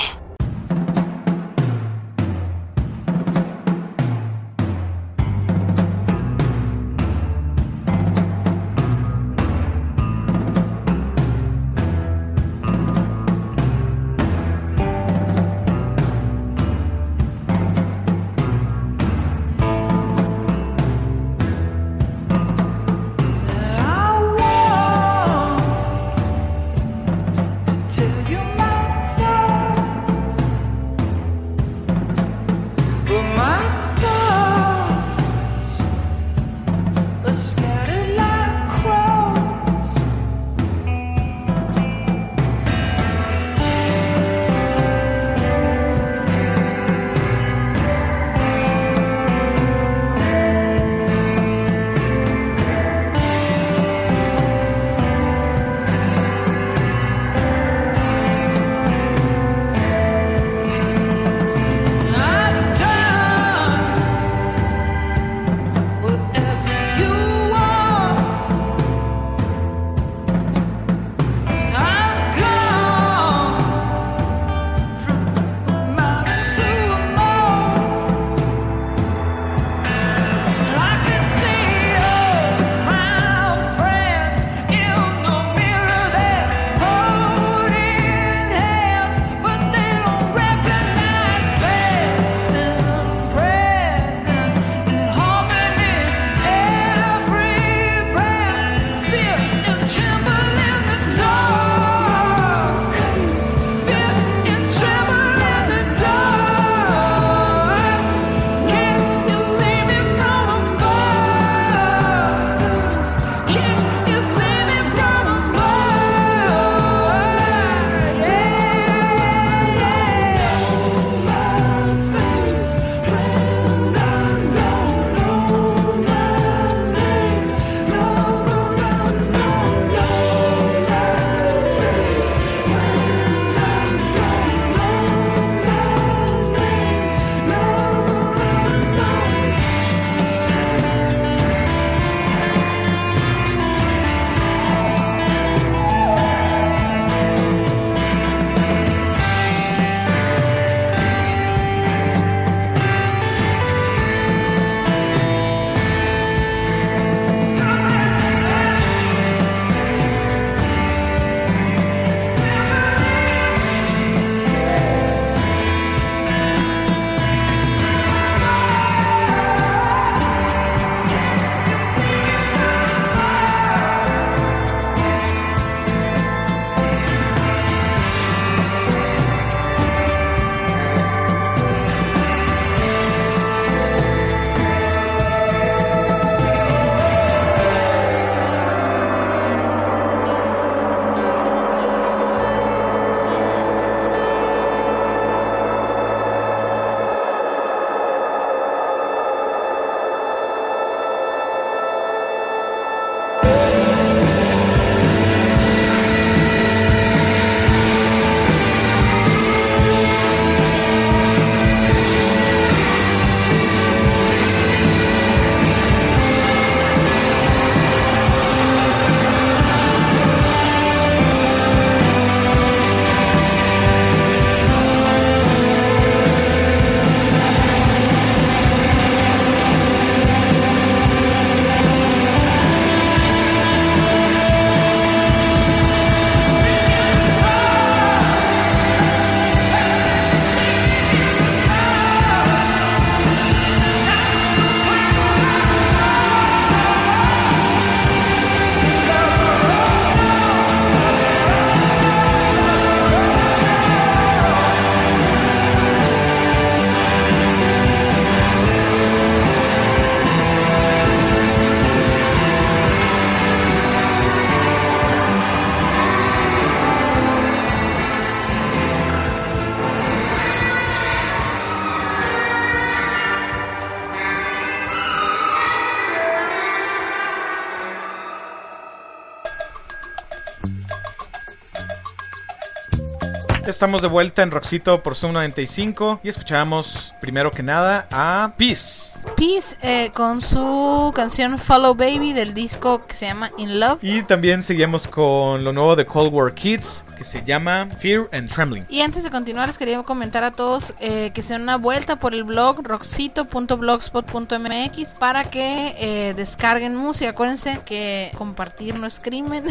Estamos de vuelta en Roxito por Zoom noventa y cinco y escuchamos primero que nada a Peace. Peace eh, con su canción Follow Baby del disco que se llama In Love. Y también seguimos con lo nuevo de Cold War Kids que se llama Fear and Trembling. Y antes de continuar les quería comentar a todos eh, que se den una vuelta por el blog roxito punto blogspot punto m x para que eh, descarguen música. Acuérdense que compartir no es crimen.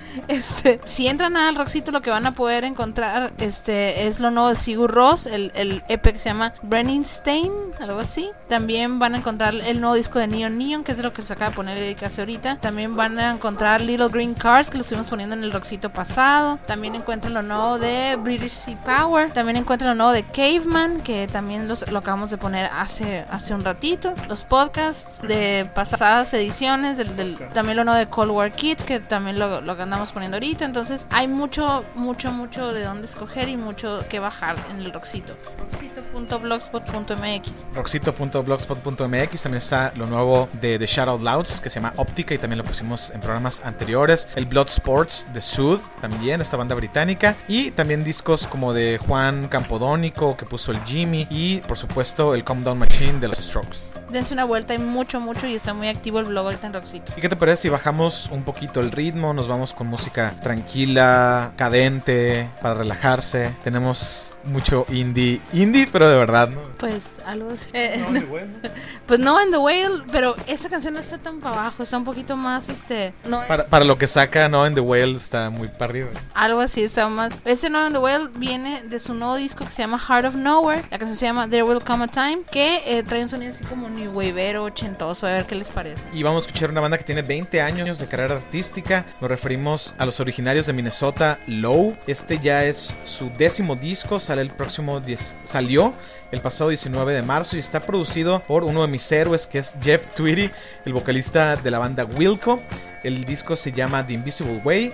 este, si entran al Roxito lo que van a poder encontrar este es lo nuevo de Sigur Rós, el, el E P que se llama Brennenstein, algo así. También van a encontrar el nuevo disco de Neon Neon, que es lo que se acaba de poner Erika hace ahorita. También van a encontrar Little Green Cars, que lo estuvimos poniendo en el Roxito pasado. También encuentran lo nuevo de British Sea Power. También encuentran lo nuevo de Caveman, que también los, lo acabamos de poner hace, hace un ratito. Los podcasts de pasadas ediciones, del, del, también lo nuevo de Cold War Kids, que también lo, lo andamos poniendo ahorita. Entonces hay mucho, mucho, mucho de dónde escoger y mucho que bajar en el Roxito. roxito punto blogspot punto m x. roxito punto blogspot punto m x. También está lo nuevo de The Shadow Louds, que se llama Óptica, y también lo pusimos en programas anteriores. El Blood Sports de Sud, también esta banda británica. Y también discos como de Juan Campodónico, que puso el Jimmy. Y por supuesto el Calm Down Machine de los Strokes. Dense una vuelta, hay mucho, mucho, y está muy activo el blog ahorita en Roxito. ¿Y qué te parece si bajamos un poquito el ritmo? Nos vamos con música tranquila, cadente, para relajarse. Tenemos mucho indie, indie, pero de verdad, ¿no? Pues algo así. Eh, no, no. Pues no in the Whale, pero esa canción no está tan para abajo, está un poquito más, este, no, para, para lo que saca No in the Whale está muy para arriba. Algo así, está más. Ese No in the Whale viene de su nuevo disco que se llama Heart of Nowhere. La canción se llama There Will Come a Time, que eh, trae un sonido así como new wavero, ochentoso, a ver qué les parece. Y vamos a escuchar una banda que tiene veinte años de carrera artística. Nos referimos a los originarios de Minnesota, Low. Este ya es su décimo disco, sale el próximo diez, salió el pasado diecinueve de marzo y está producido por uno de mis héroes, que es Jeff Tweedy, el vocalista de la banda Wilco. El disco se llama The Invisible Way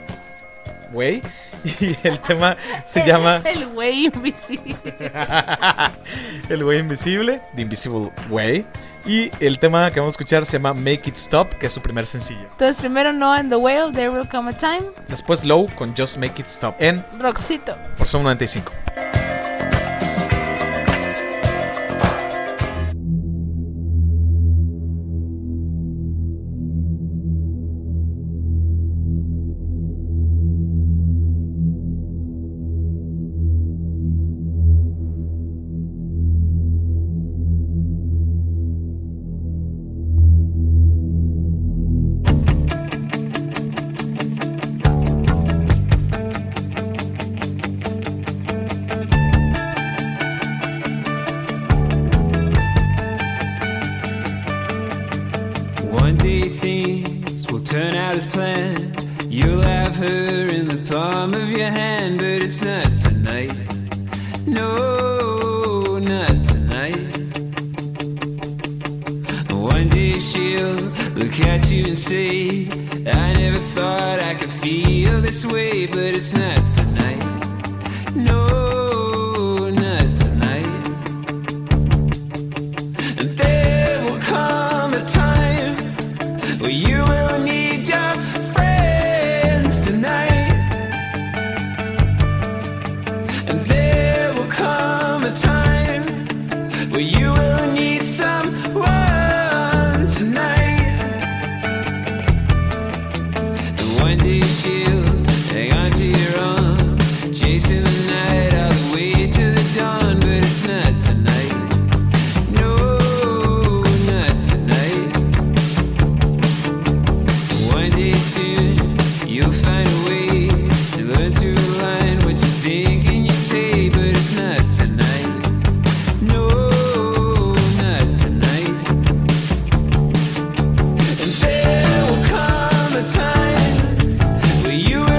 Way y el tema se llama El Güey Invisible. El Güey Invisible, The Invisible Way. Y el tema que vamos a escuchar se llama Make It Stop, que es su primer sencillo. Entonces primero No in the Whale, There Will Come a Time. Después Low con Just Make It Stop en Roxito por Zoom noventa y cinco. You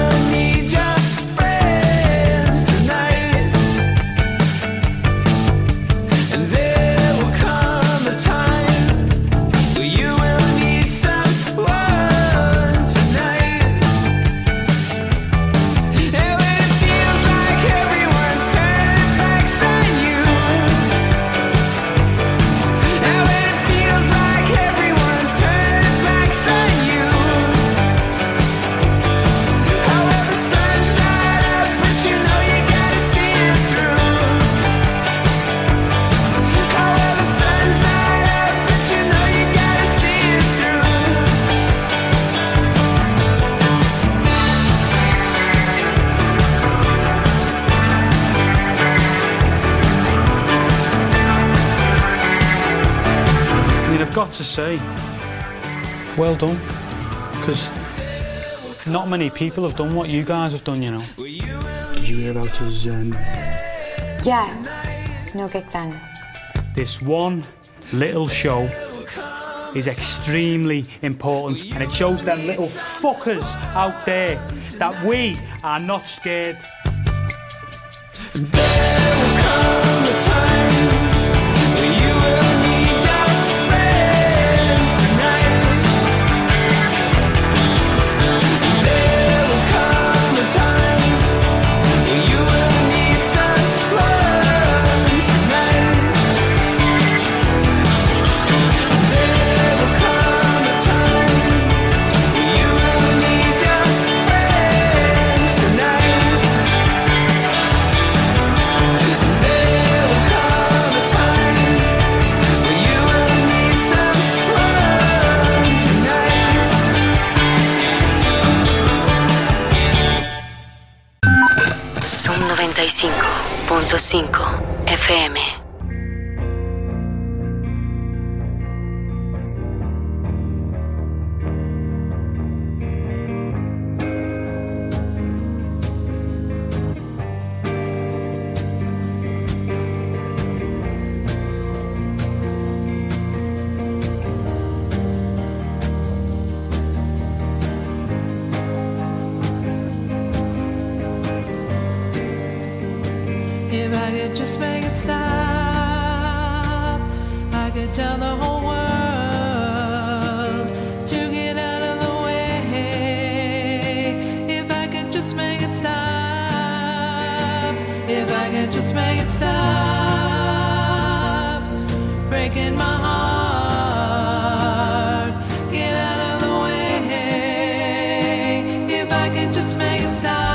say, well done, because not many people have done what you guys have done, you know. Did you hear about his, um... Yeah, no gig then. This one little show is extremely important, and it shows them little fuckers out there that we are not scared. There will come a time when you will need your friends tonight. There will come a time when you will need someone tonight. There will come a time when you will need your friends tonight. There will come a time when you will need someone tonight. Zoom noventa y cinco punto cinco F M. If I could just make it stop, I could tell the whole world to get out of the way. If I could just make it stop, if I could just make it stop, breaking my heart, get out of the way. If I could just make it stop.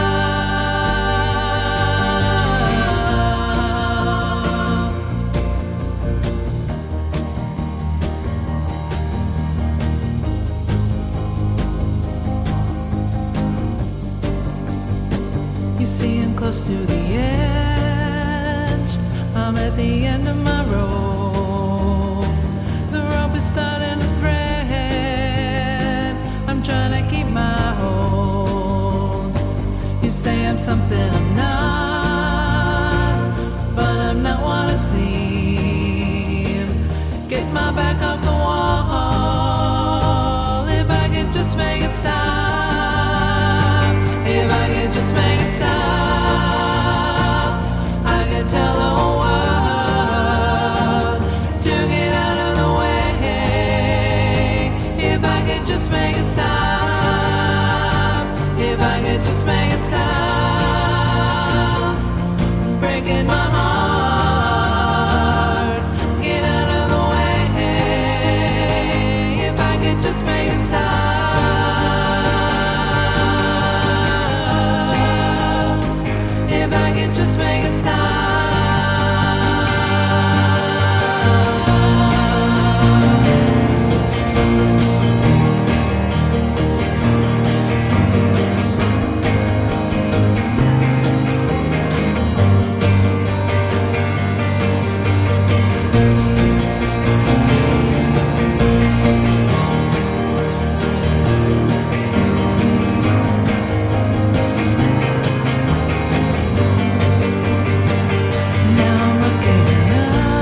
You see I'm close to the edge, I'm at the end of my rope. The rope is starting to thread, I'm trying to keep my hold. You say I'm something I'm not, but I'm not what I seem. Get my back off the wall, if I could just make it stop. If I could just make it stop, I could tell the whole world to get out of the way. If I could just make it stop, if I could just make it stop, breaking my heart, get out of the way. If I could just make it stop. If I could just make it stop. Now I'm looking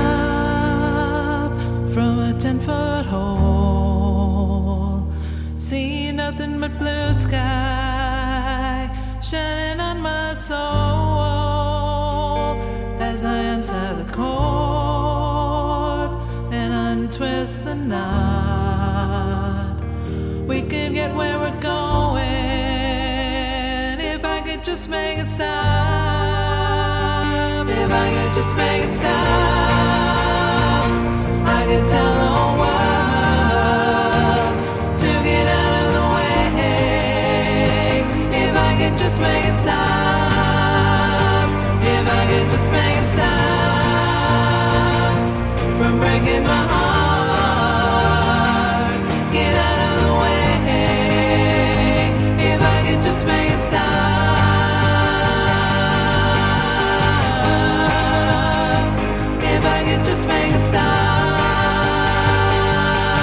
up from a ten-foot hole, seeing nothing but blue sky shining on my soul as I untie the cord and untwist the knot. We could get where we're going if I could just make it stop. If I could just make it stop, I could tell the whole world to get out of the way. If I could just make it stop, if I could just make it stop from breaking my heart, get out of the way. If I could just make it stop. If I could just make it stop.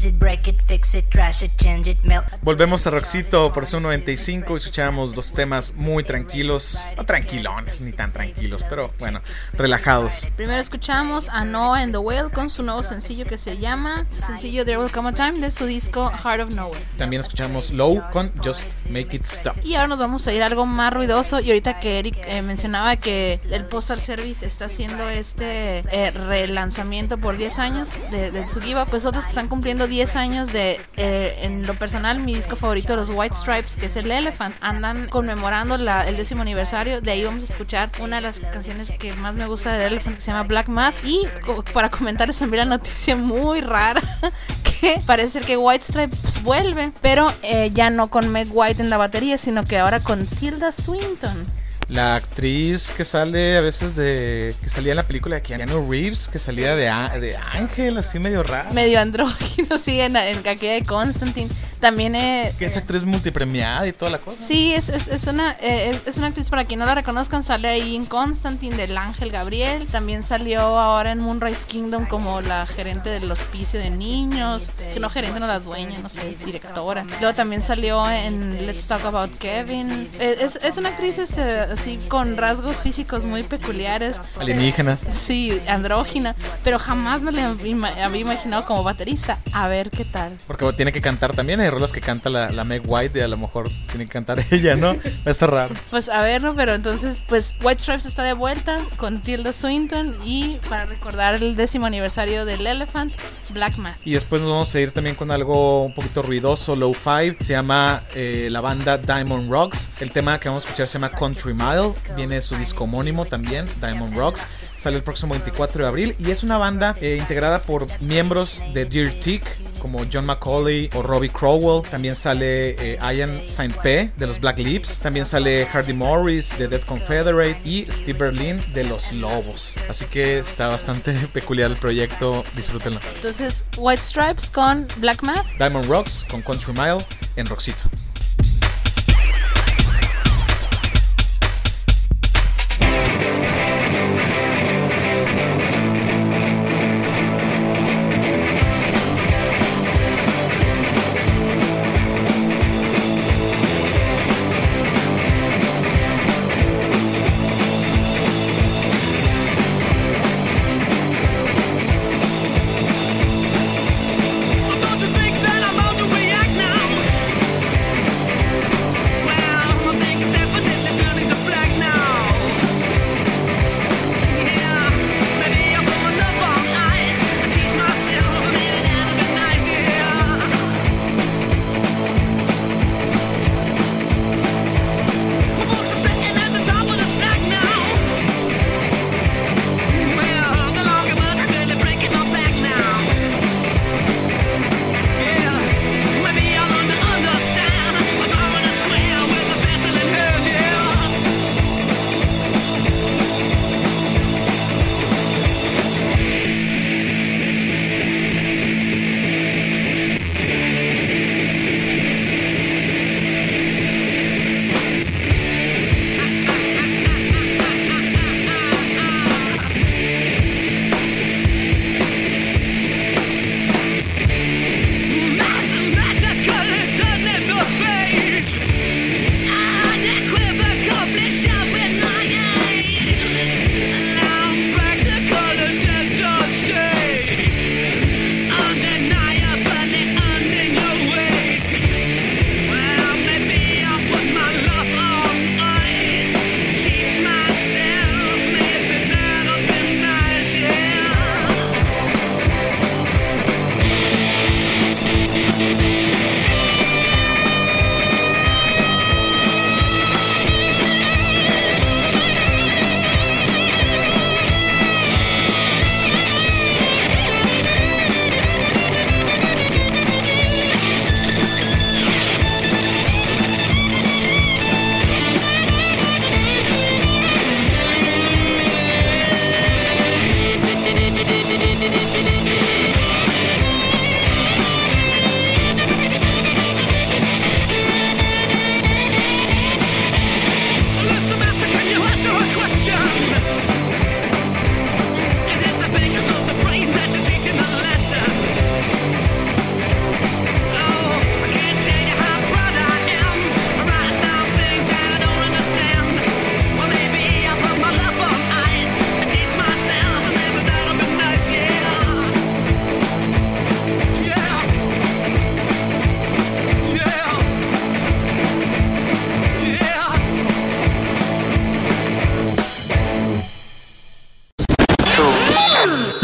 Volvemos a Roxito por su noventa y cinco y escuchamos dos temas muy tranquilos, no tranquilones, ni tan tranquilos, pero bueno, relajados. Primero escuchamos a Noah and the Whale con su nuevo sencillo que se llama, su sencillo There Will Come a Time, de su disco Heart of Nowhere. También escuchamos Low con Just Make It Stop. Y ahora nos vamos a ir a algo más ruidoso. Y ahorita que Eric eh, mencionaba que el Postal Service está haciendo este eh, relanzamiento por diez años de, de Tsugiba, pues otros que están cumpliendo diez años de, eh, en lo personal, mi disco favorito de los White Stripes, que es el Elephant, andan conmemorando la, el décimo aniversario. De ahí vamos a escuchar una de las canciones que más me gusta de Elephant, que se llama Black Math. Y para comentarles también la noticia muy rara, que parece ser que White Stripes vuelve, pero eh, ya no con Meg White en la batería, sino que ahora con Tilda Swinton. La actriz que sale a veces de... que salía en la película de Keanu Reeves, que salía de, de Ángel, así medio raro. Medio andrógino, sí, en, en aquella de Constantine. También eh, que es actriz multipremiada y toda la cosa. Sí, es, es, es, una, eh, es, es una actriz, para quien no la reconozcan, sale ahí en Constantine del Ángel Gabriel. También salió ahora en Moonrise Kingdom como la gerente del hospicio de niños. Que no gerente, no la dueña, no sé, directora. Luego también salió en Let's Talk About Kevin. Eh, es, es una actriz este, así con rasgos físicos muy peculiares. Alienígenas. Sí, andrógina. Pero jamás me la había imaginado como baterista. A ver qué tal. Porque tiene que cantar también. Hay rolas que canta la, la Meg White y a lo mejor tiene que cantar ella, ¿no? Está raro. Pues a ver, ¿no? Pero entonces, pues White Stripes está de vuelta con Tilda Swinton y para recordar el décimo aniversario del Elephant, Black Math. Y después nos vamos a ir también con algo un poquito ruidoso, low five. Se llama eh, la banda Diamond Rocks. El tema que vamos a escuchar se llama Country Mile. Viene su disco homónimo también, Diamond Rocks. Sale el próximo veinticuatro de abril y es una banda eh, integrada por miembros de Dear Tick, como John McCauley o Robbie Crowell. También sale eh, Ian Saint P de los Black Lips. También sale Hardy Morris de Dead Confederate y Steve Berlin de Los Lobos. Así que está bastante peculiar el proyecto, disfrútenlo. Entonces, White Stripes con Black Math, Diamond Rocks con Country Mile en Roxito. Don't you think that I'm about to react now?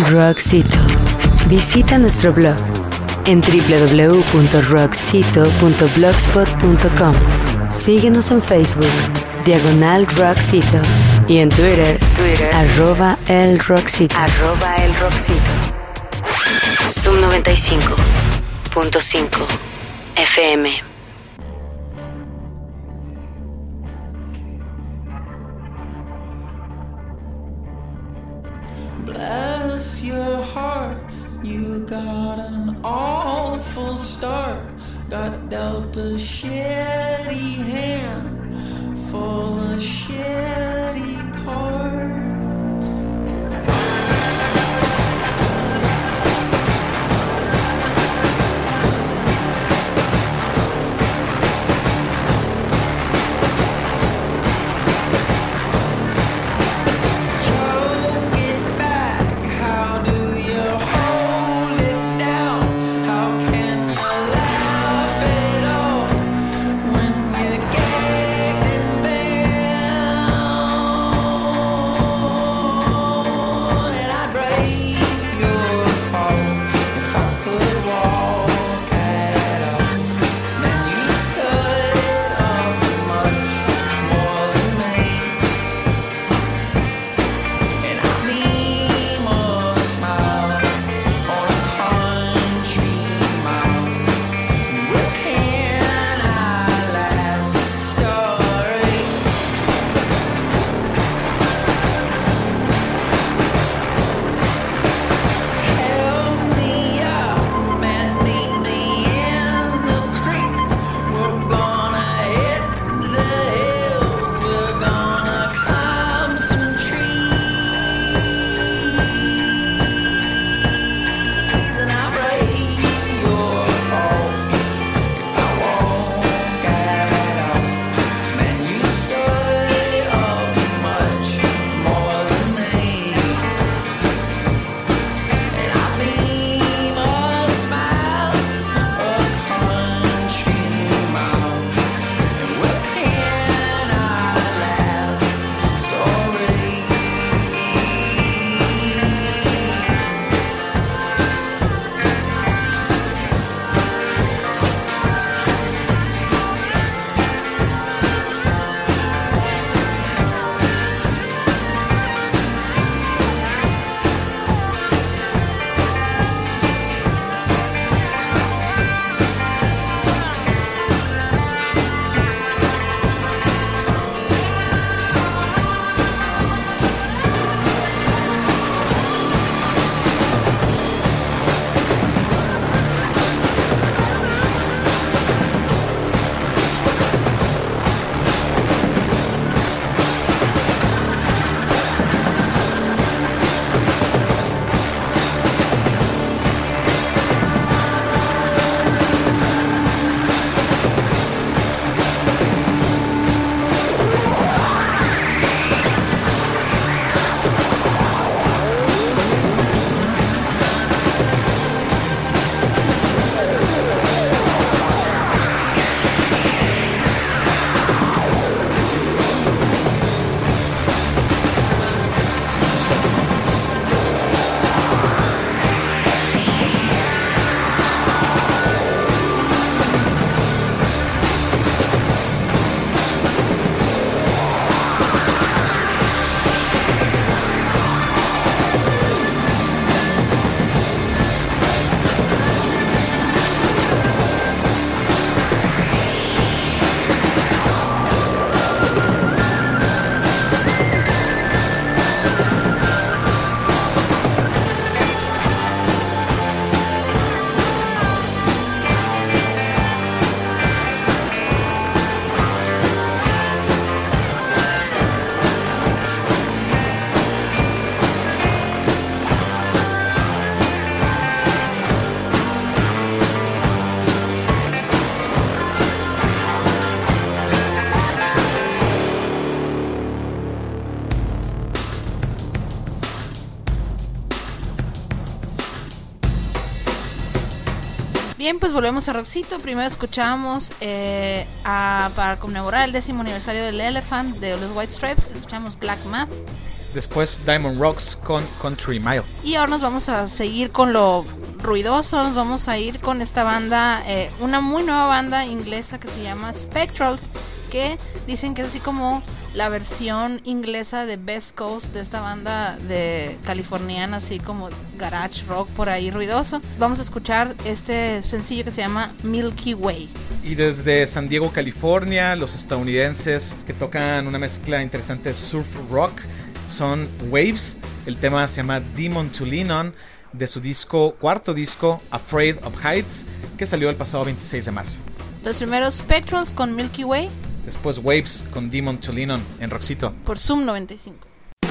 Roxito. Visita nuestro blog en doble u doble u doble u punto roxito punto blogspot punto com. Síguenos en Facebook, Diagonal Roxito, y en Twitter, Twitter arroba el Roxito. Arroba el Roxito. Zoom noventa y cinco punto cinco F M. Bless your heart, you got an awful start. Got dealt a shitty hand full of shitty cards. Bien, pues volvemos a Roxito. Primero escuchamos eh, a, para conmemorar el décimo aniversario del Elephant de los White Stripes, escuchamos Black Math. Después Diamond Rocks con Country Mile. Y ahora nos vamos a seguir con lo ruidoso. Nos vamos a ir con esta banda, eh, una muy nueva banda inglesa que se llama Spectrals, que dicen que es así como la versión inglesa de Best Coast, de esta banda de californiana, así como garage rock por ahí ruidoso. Vamos a escuchar este sencillo que se llama Milky Way. Y desde San Diego, California, los estadounidenses que tocan una mezcla interesante de surf rock son Waves. El tema se llama Demon to Lean On, de su disco, cuarto disco, Afraid of Heights, que salió el pasado veintiséis de marzo. Los primeros Spectrals con Milky Way. Después Waves con Demon to Lean On en Roxito. Por Zoom noventa y cinco.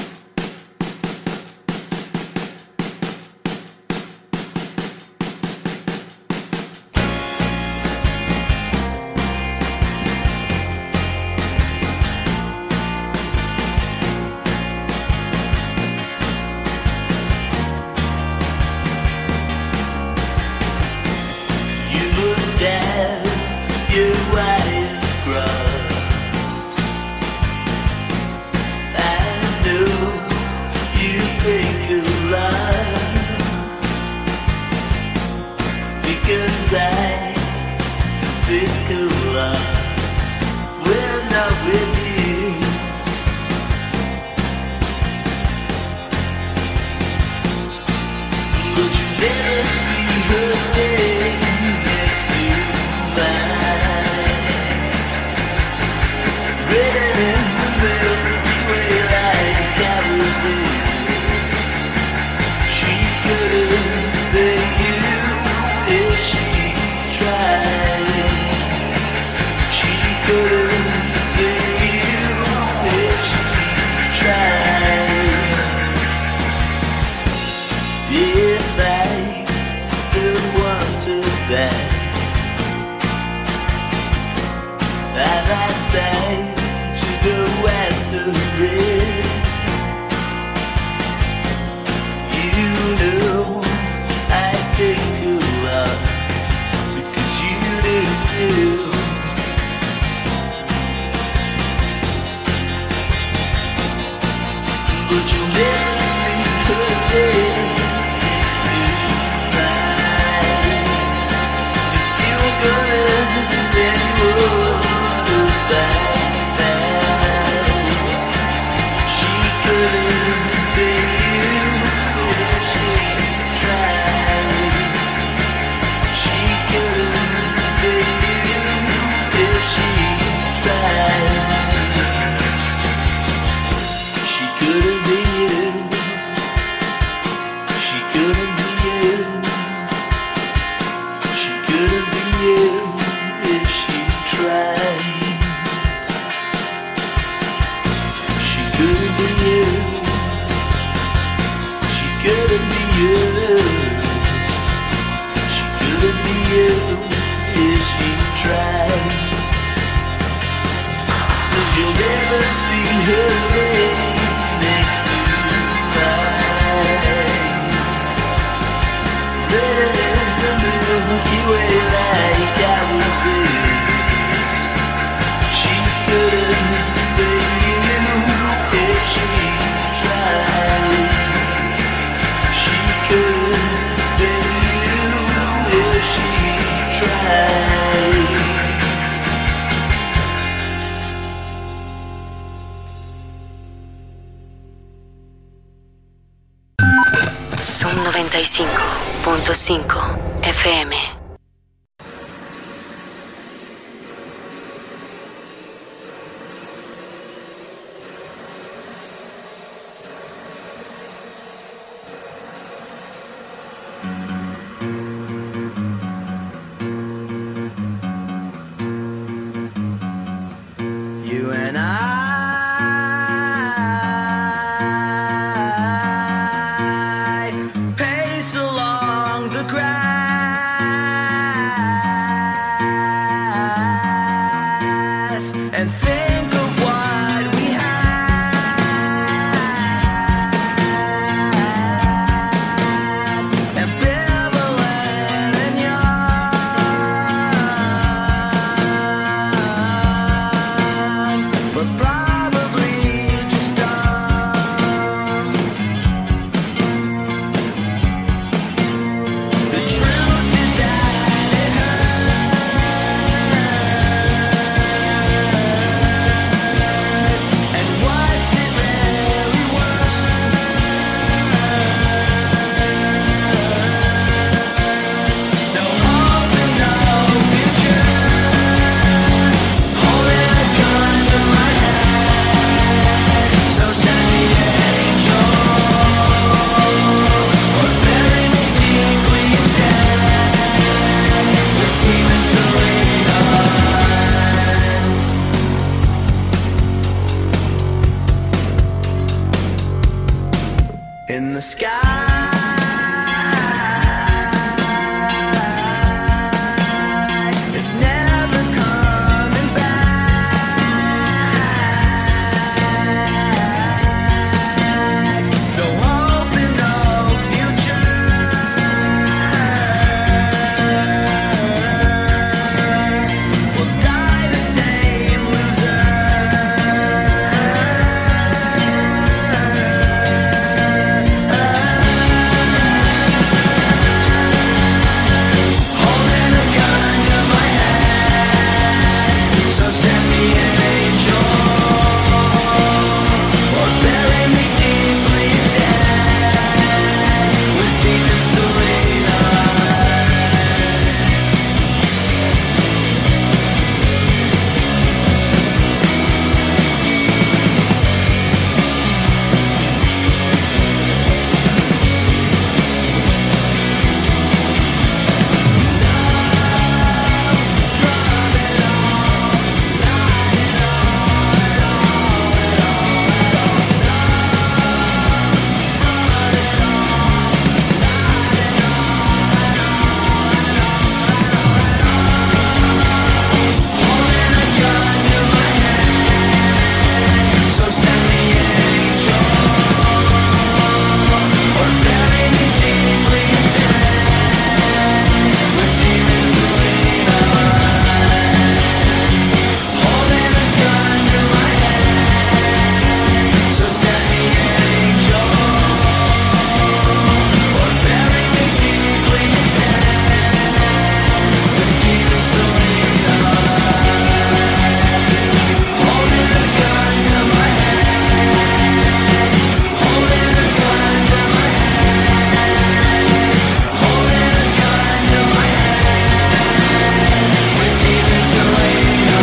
Zoom noventa y cinco punto cinco F M. But probably just don't sky. It's never coming back. No hope and no future. We'll die the same loser. Holding a gun to my head, so send me an angel, or bury me deeply dead with demon Selena. Holding a gun to my head, so send me an angel, or bury me deeply dead with demon Selena. Holding a gun to my head, so send me an angel, or bury me deeply dead with demon Selena. Holding a gun to my head, holding a gun to my head, holding a gun to my head with demon Selena.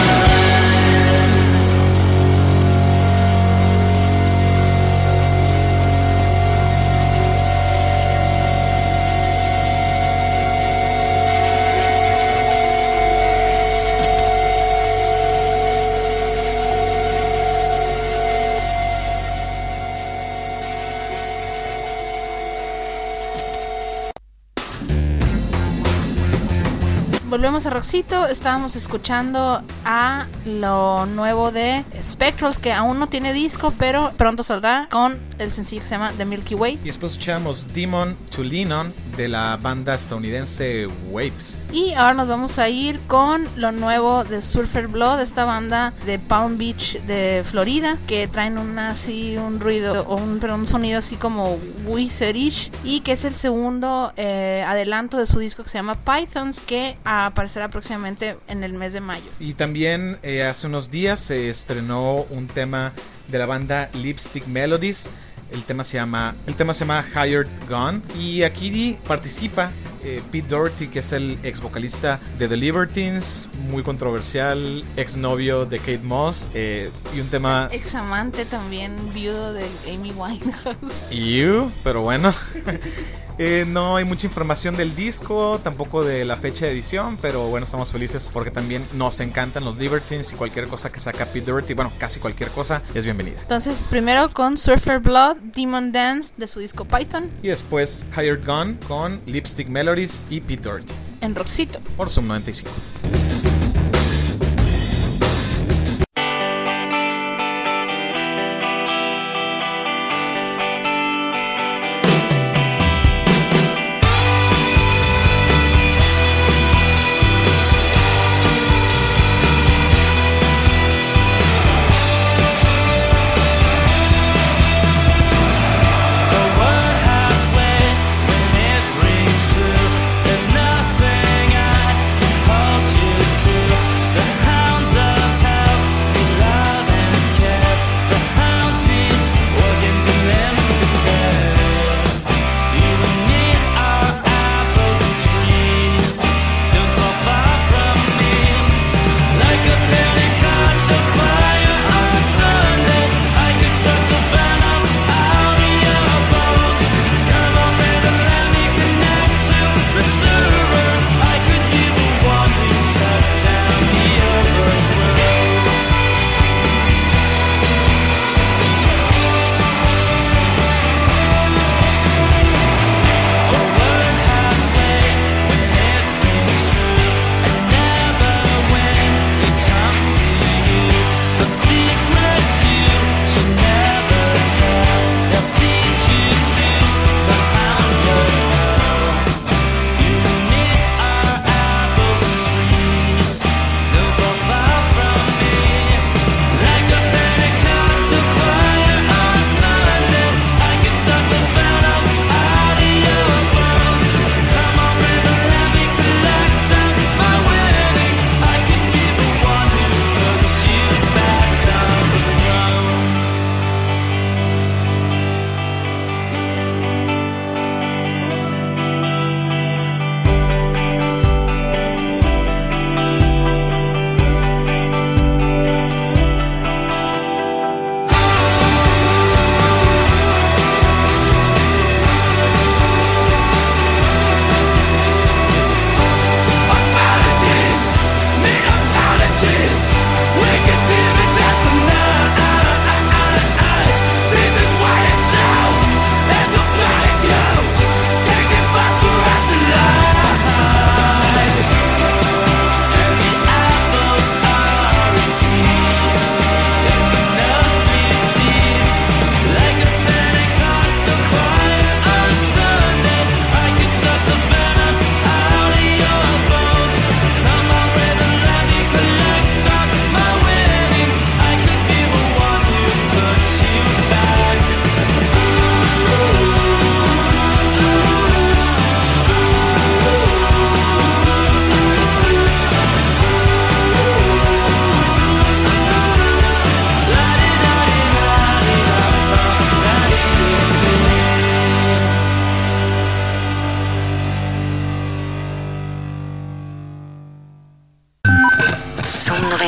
Volvemos a Roxito, estábamos escuchando a lo nuevo de Spectrals, que aún no tiene disco, pero pronto saldrá con el sencillo que se llama The Milky Way. Y después escuchamos Demon to Lean On de la banda estadounidense Waves. Y ahora nos vamos a ir con lo nuevo de Surfer Blood, esta banda de Palm Beach de Florida, que traen un así un ruido o un, pero un sonido así como wizardish, y que es el segundo eh, adelanto de su disco que se llama Pythons, que aparecerá próximamente en el mes de mayo. Y también eh, hace unos días se estrenó un tema de la banda Lipstick Melodies. El tema se llama el tema se llama Hired Gun, y aquí participa eh, Pete Doherty, que es el ex vocalista de The Libertines, muy controversial, ex novio de Kate Moss, eh, y un tema Ex amante también, viudo de Amy Winehouse. Ew, pero bueno. Eh, no hay mucha información del disco, tampoco de la fecha de edición, pero bueno, estamos felices porque también nos encantan los Libertines, y cualquier cosa que saca Pete Doherty, bueno, casi cualquier cosa, es bienvenida. Entonces, primero con Surfer Blood, Demon Dance de su disco Python, Y después Hired Gun con Lipstick Melodies y Pete Doherty en Roxito. por Zoom noventa y cinco. The word has weight when it rings true. There's nothing I can hold you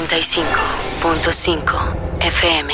noventa y cinco punto cinco F M.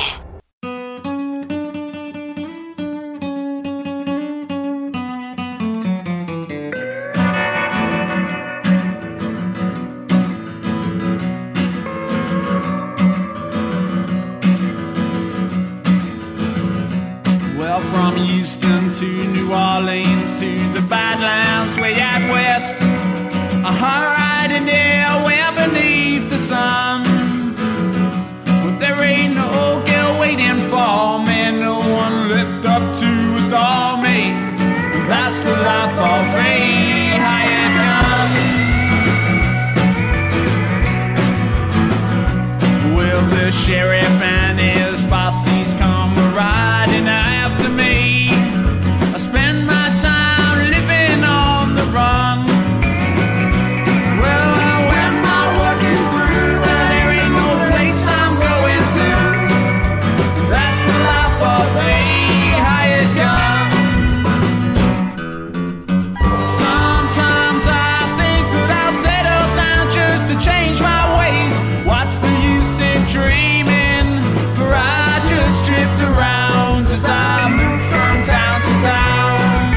Well, from Houston to New Orleans to the Badlands way out west, a hard and there way beneath the sun. But there ain't no girl waiting for me, no one left up to adore me. That's the life of a hired gun. Well, the sheriff and his bosses come riding after me. I spend my time living on the run. Well, when my work is through, well, there ain't no place I'm going to. That's the life of a hired gun. Sometimes I think that I'll settle down just to change my ways. What's the use in dreaming? For I just drift around as I move from town to town.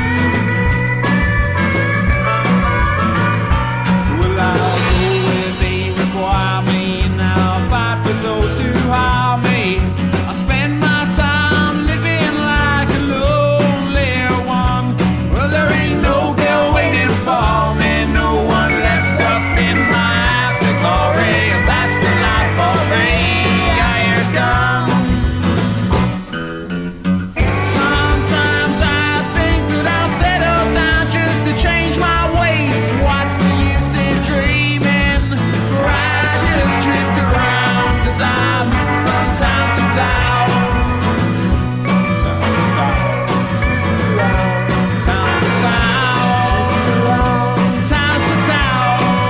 Well, I'll go where they require me, and I'll fight for those who harm me. I spend my time living like a lonely one. Well, there ain't no girl waiting for me, no one left up in my after glory. That's the life of a hired gun. Sometimes I think that I'll settle down just to change my ways. What's the use in dreaming? For I just drift around as I move from town to town. Town to town. Town to town. Town to town.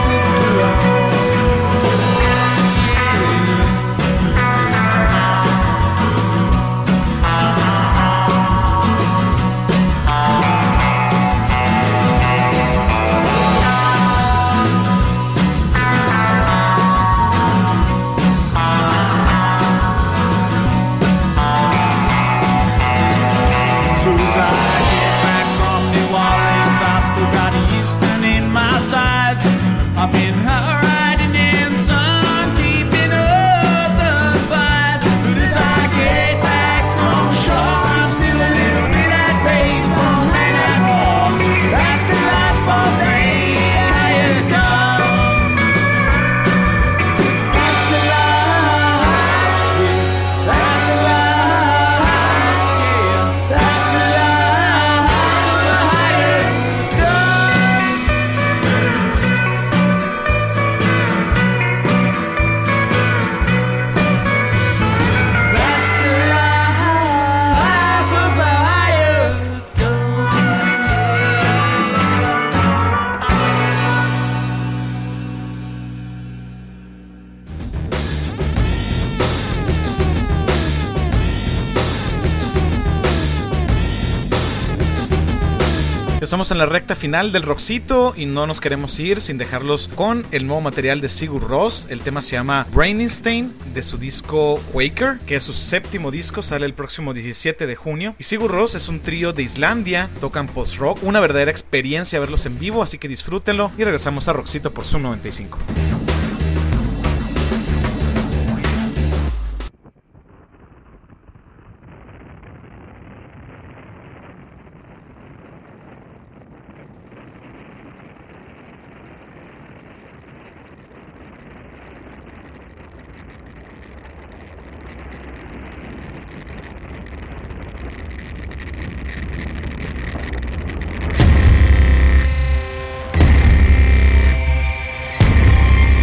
So as I get back from New Orleans, I still got Houston in my sights. I've been riding in sun, keeping up the fight. But as I get back from the shore, I'm still a little bit at bay from rain and war. That's the life of a hired gun. That's the life, yeah. That's the life, yeah. That's the life of a hired gun. That's the life of a hired gun. Estamos en la recta final del Rockcito y no nos queremos ir sin dejarlos con el nuevo material de Sigur Rós. El tema se llama Brainstain, de su disco Quaker, que es su séptimo disco, sale el próximo diecisiete de junio. Y Sigur Rós es un trío de Islandia, tocan post-rock, una verdadera experiencia verlos en vivo, así que disfrútenlo y regresamos a Rockcito por Zoom noventa y cinco. Thank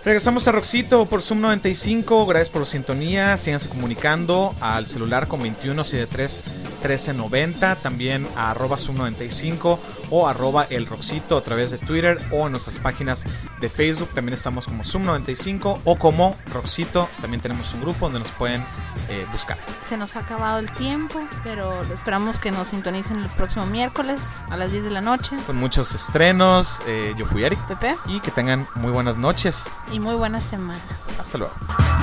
Regresamos a Roxito por Zoom noventa y cinco. Gracias por la sintonía. Síganse comunicando al celular con veintiuno setenta y tres trece noventa. También a arroba Zoom noventa y cinco o arroba el Roxito a través de Twitter o en nuestras páginas de Facebook. También estamos como Zoom noventa y cinco o como Roxito. También tenemos un grupo donde nos pueden eh, buscar. Se nos ha acabado el tiempo, pero esperamos que nos sintonicen el próximo miércoles a las diez de la noche. Con muchos estrenos. Eh, yo fui Eric. Pepe. Y que tengan muy buenas noches. Y muy buena semana. Hasta luego.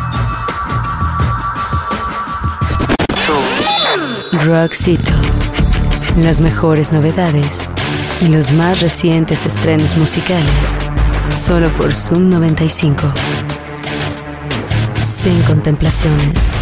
Roxito. Las mejores novedades y los más recientes estrenos musicales. Solo por Zoom noventa y cinco. Sin contemplaciones.